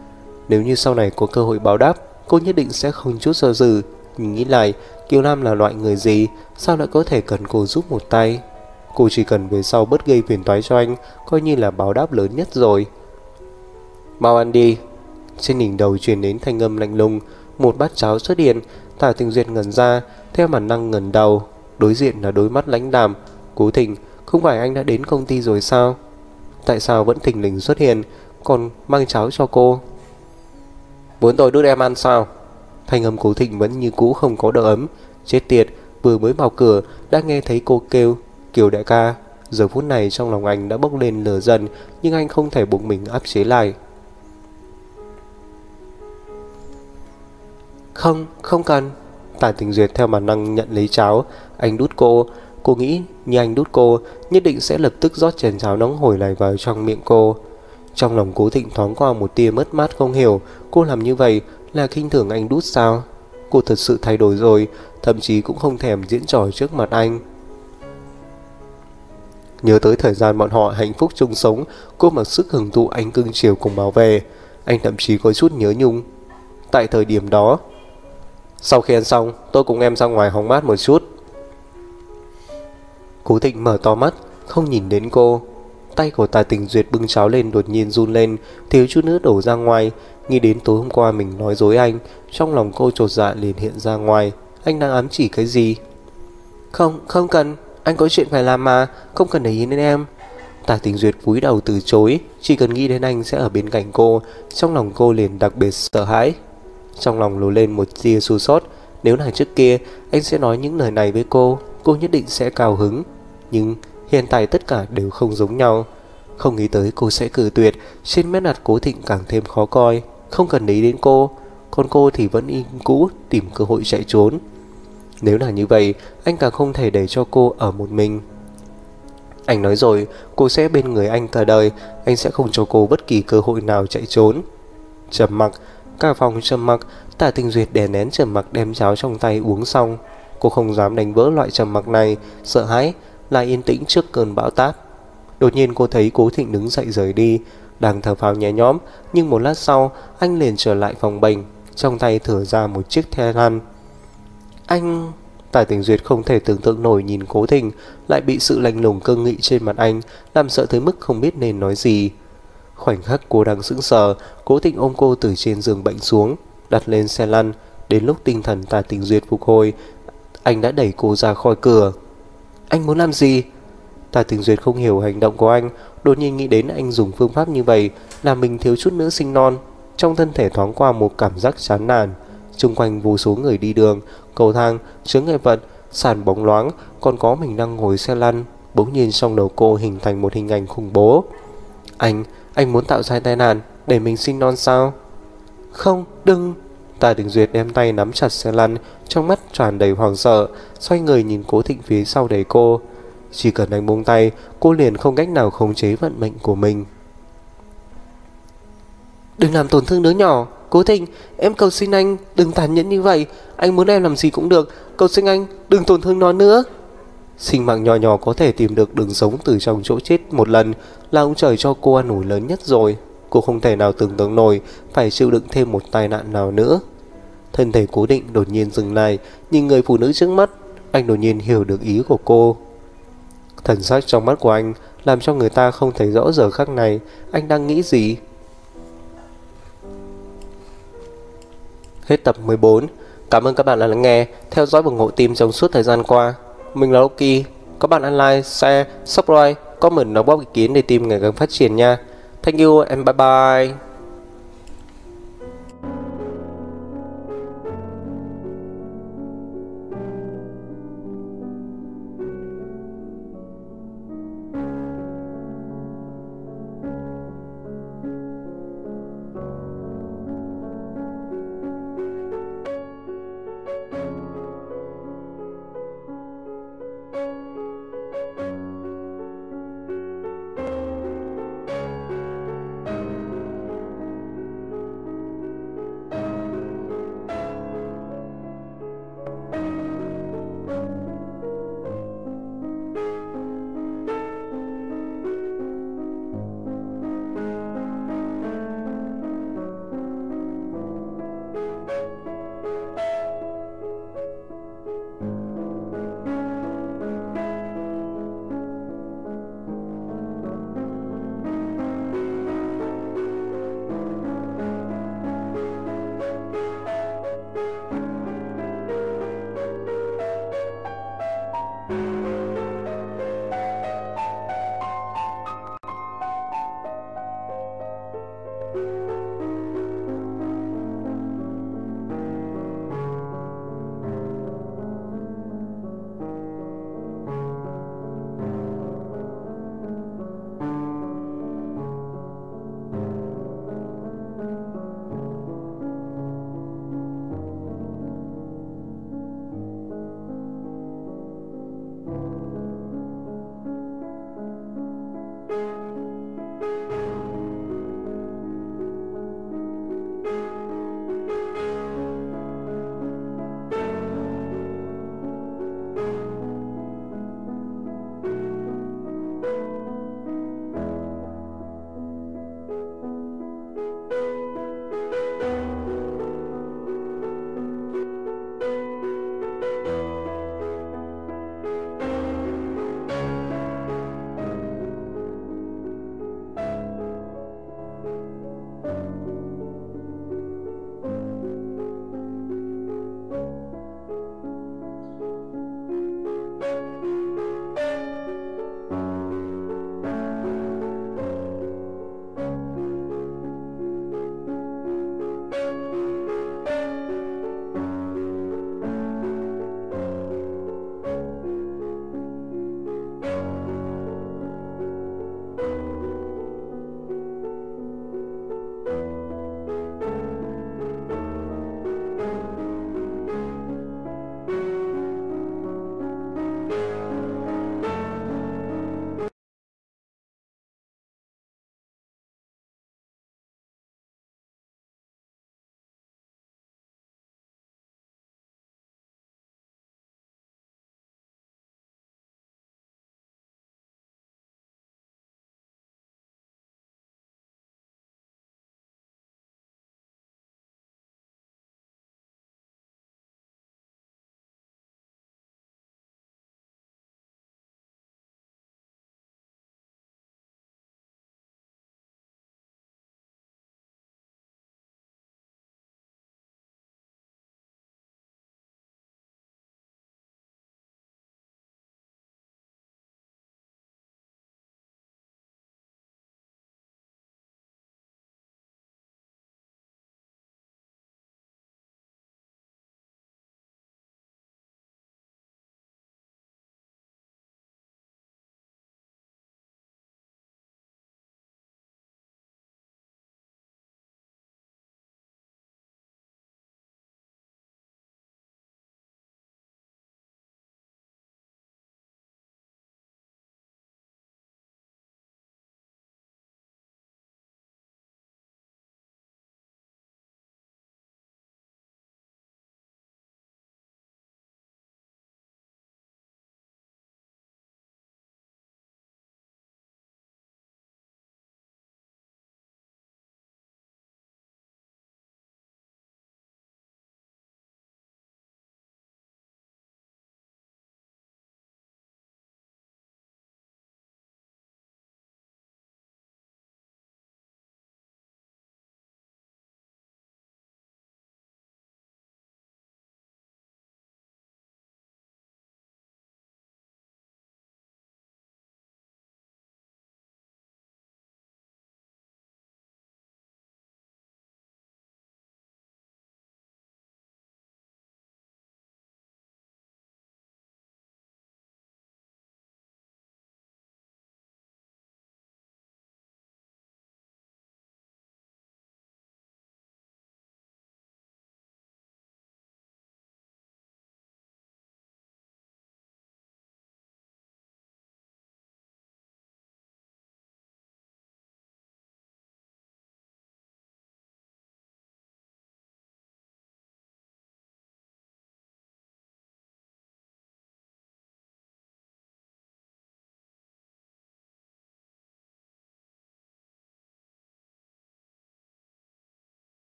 Nếu như sau này có cơ hội báo đáp, cô nhất định sẽ không chút do dự. Nhưng nghĩ lại, Kiều Lam là loại người gì, sao lại có thể cần cô giúp một tay? Cô chỉ cần về sau bớt gây phiền toái cho anh, coi như là báo đáp lớn nhất rồi. Mau ăn đi. Trên đỉnh đầu truyền đến thanh âm lạnh lùng. Một bát cháo xuất hiện. Tả Tình Duyệt ngẩn ra, theo bản năng ngẩng đầu. Đối diện là đôi mắt lãnh đạm. Cố Thịnh, không phải anh đã đến công ty rồi sao? Tại sao vẫn thình lình xuất hiện, còn mang cháo cho cô? Muốn tôi đút em ăn sao? Thanh âm Cố Thịnh vẫn như cũ không có độ ấm. Chết tiệt, vừa mới vào cửa đã nghe thấy cô kêu Kiều đại ca. Giờ phút này trong lòng anh đã bốc lên lửa giận, nhưng anh không thể buộc mình áp chế lại. Không, không cần. Tả Tình Duyệt theo bản năng nhận lấy cháo. Anh đút cô. Cô nghĩ như anh đút cô, nhất định sẽ lập tức rót chén cháo nóng hổi này vào trong miệng cô. Trong lòng Cố Thịnh thoáng qua một tia mất mát không hiểu. Cô làm như vậy là khinh thường anh đút sao? Cô thật sự thay đổi rồi, thậm chí cũng không thèm diễn trò trước mặt anh. Nhớ tới thời gian bọn họ hạnh phúc chung sống, cô mặc sức hưởng thụ anh cưng chiều cùng bảo vệ. Anh thậm chí có chút nhớ nhung. Tại thời điểm đó, sau khi ăn xong, tôi cùng em ra ngoài hóng mát một chút. Cố Thịnh mở to mắt, không nhìn đến cô. Tay của Tả Tình Duyệt bưng cháo lên đột nhiên run lên, thiếu chút nữa đổ ra ngoài. Nghĩ đến tối hôm qua mình nói dối anh, trong lòng cô chột dạ liền hiện ra ngoài. Anh đang ám chỉ cái gì? Không, không cần, anh có chuyện phải làm mà, không cần để ý đến em. Tả Tình Duyệt cúi đầu từ chối. Chỉ cần nghĩ đến anh sẽ ở bên cạnh cô, trong lòng cô liền đặc biệt sợ hãi. Trong lòng lùi lên một tia xu sót. Nếu là trước kia anh sẽ nói những lời này với cô, cô nhất định sẽ cao hứng. Nhưng hiện tại tất cả đều không giống nhau. Không nghĩ tới cô sẽ cự tuyệt. Trên nét mặt Cố Thịnh càng thêm khó coi. Không cần ý đến cô, còn cô thì vẫn in cũ tìm cơ hội chạy trốn. Nếu là như vậy, anh càng không thể để cho cô ở một mình. Anh nói rồi, cô sẽ bên người anh cả đời. Anh sẽ không cho cô bất kỳ cơ hội nào chạy trốn. Trầm mặc. Cả phòng trầm mặc. Tả Tình Duyệt đè nén trầm mặc đem cháo trong tay uống xong. Cô không dám đánh vỡ loại trầm mặc này, sợ hãi lại yên tĩnh trước cơn bão táp. Đột nhiên cô thấy Cố Thịnh đứng dậy rời đi, đang thở phào nhẹ nhõm, nhưng một lát sau anh liền trở lại phòng bệnh, trong tay thở ra một chiếc the lăn. Anh... Tả Tình Duyệt không thể tưởng tượng nổi nhìn Cố Thịnh, lại bị sự lạnh lùng cương nghị trên mặt anh làm sợ tới mức không biết nên nói gì. Khoảnh khắc cô đang sững sờ, Cố Thịnh ôm cô từ trên giường bệnh xuống, đặt lên xe lăn. Đến lúc tinh thần Tả Tình Duyệt phục hồi, anh đã đẩy cô ra khỏi cửa. Anh muốn làm gì? Tả Tình Duyệt không hiểu hành động của anh, đột nhiên nghĩ đến anh dùng phương pháp như vậy làm mình thiếu chút nữa sinh non. Trong thân thể thoáng qua một cảm giác chán nản. Xung quanh vô số người đi đường, cầu thang, chướng ngại vật, sàn bóng loáng, còn có mình đang ngồi xe lăn. Bỗng nhiên trong đầu cô hình thành một hình ảnh khủng bố. Anh, anh muốn tạo ra tai nạn để mình sinh non sao? Không, đừng. Tả Tình Duyệt đem tay nắm chặt xe lăn, trong mắt tràn đầy hoảng sợ, xoay người nhìn Cố Thịnh phía sau đẩy cô. Chỉ cần anh buông tay, cô liền không cách nào khống chế vận mệnh của mình. Đừng làm tổn thương đứa nhỏ, Cố Thịnh, em cầu xin anh, đừng tàn nhẫn như vậy. Anh muốn em làm gì cũng được, cầu xin anh, đừng tổn thương nó nữa. Sinh mạng nhỏ nhỏ có thể tìm được đường sống từ trong chỗ chết một lần là ông trời cho cô an ủi lớn nhất rồi. Cô không thể nào tưởng tượng nổi phải chịu đựng thêm một tai nạn nào nữa. Thân thể Cố Định đột nhiên dừng lại, nhìn người phụ nữ trước mắt. Anh đột nhiên hiểu được ý của cô. Thần sắc trong mắt của anh làm cho người ta không thấy rõ giờ khắc này anh đang nghĩ gì. Hết tập mười bốn. Cảm ơn các bạn đã lắng nghe, theo dõi và ủng hộ team trong suốt thời gian qua. Mình là Loki. Các bạn ăn like, share, subscribe, comment đóng góp ý kiến để team ngày càng phát triển nha. Thank you and bye bye.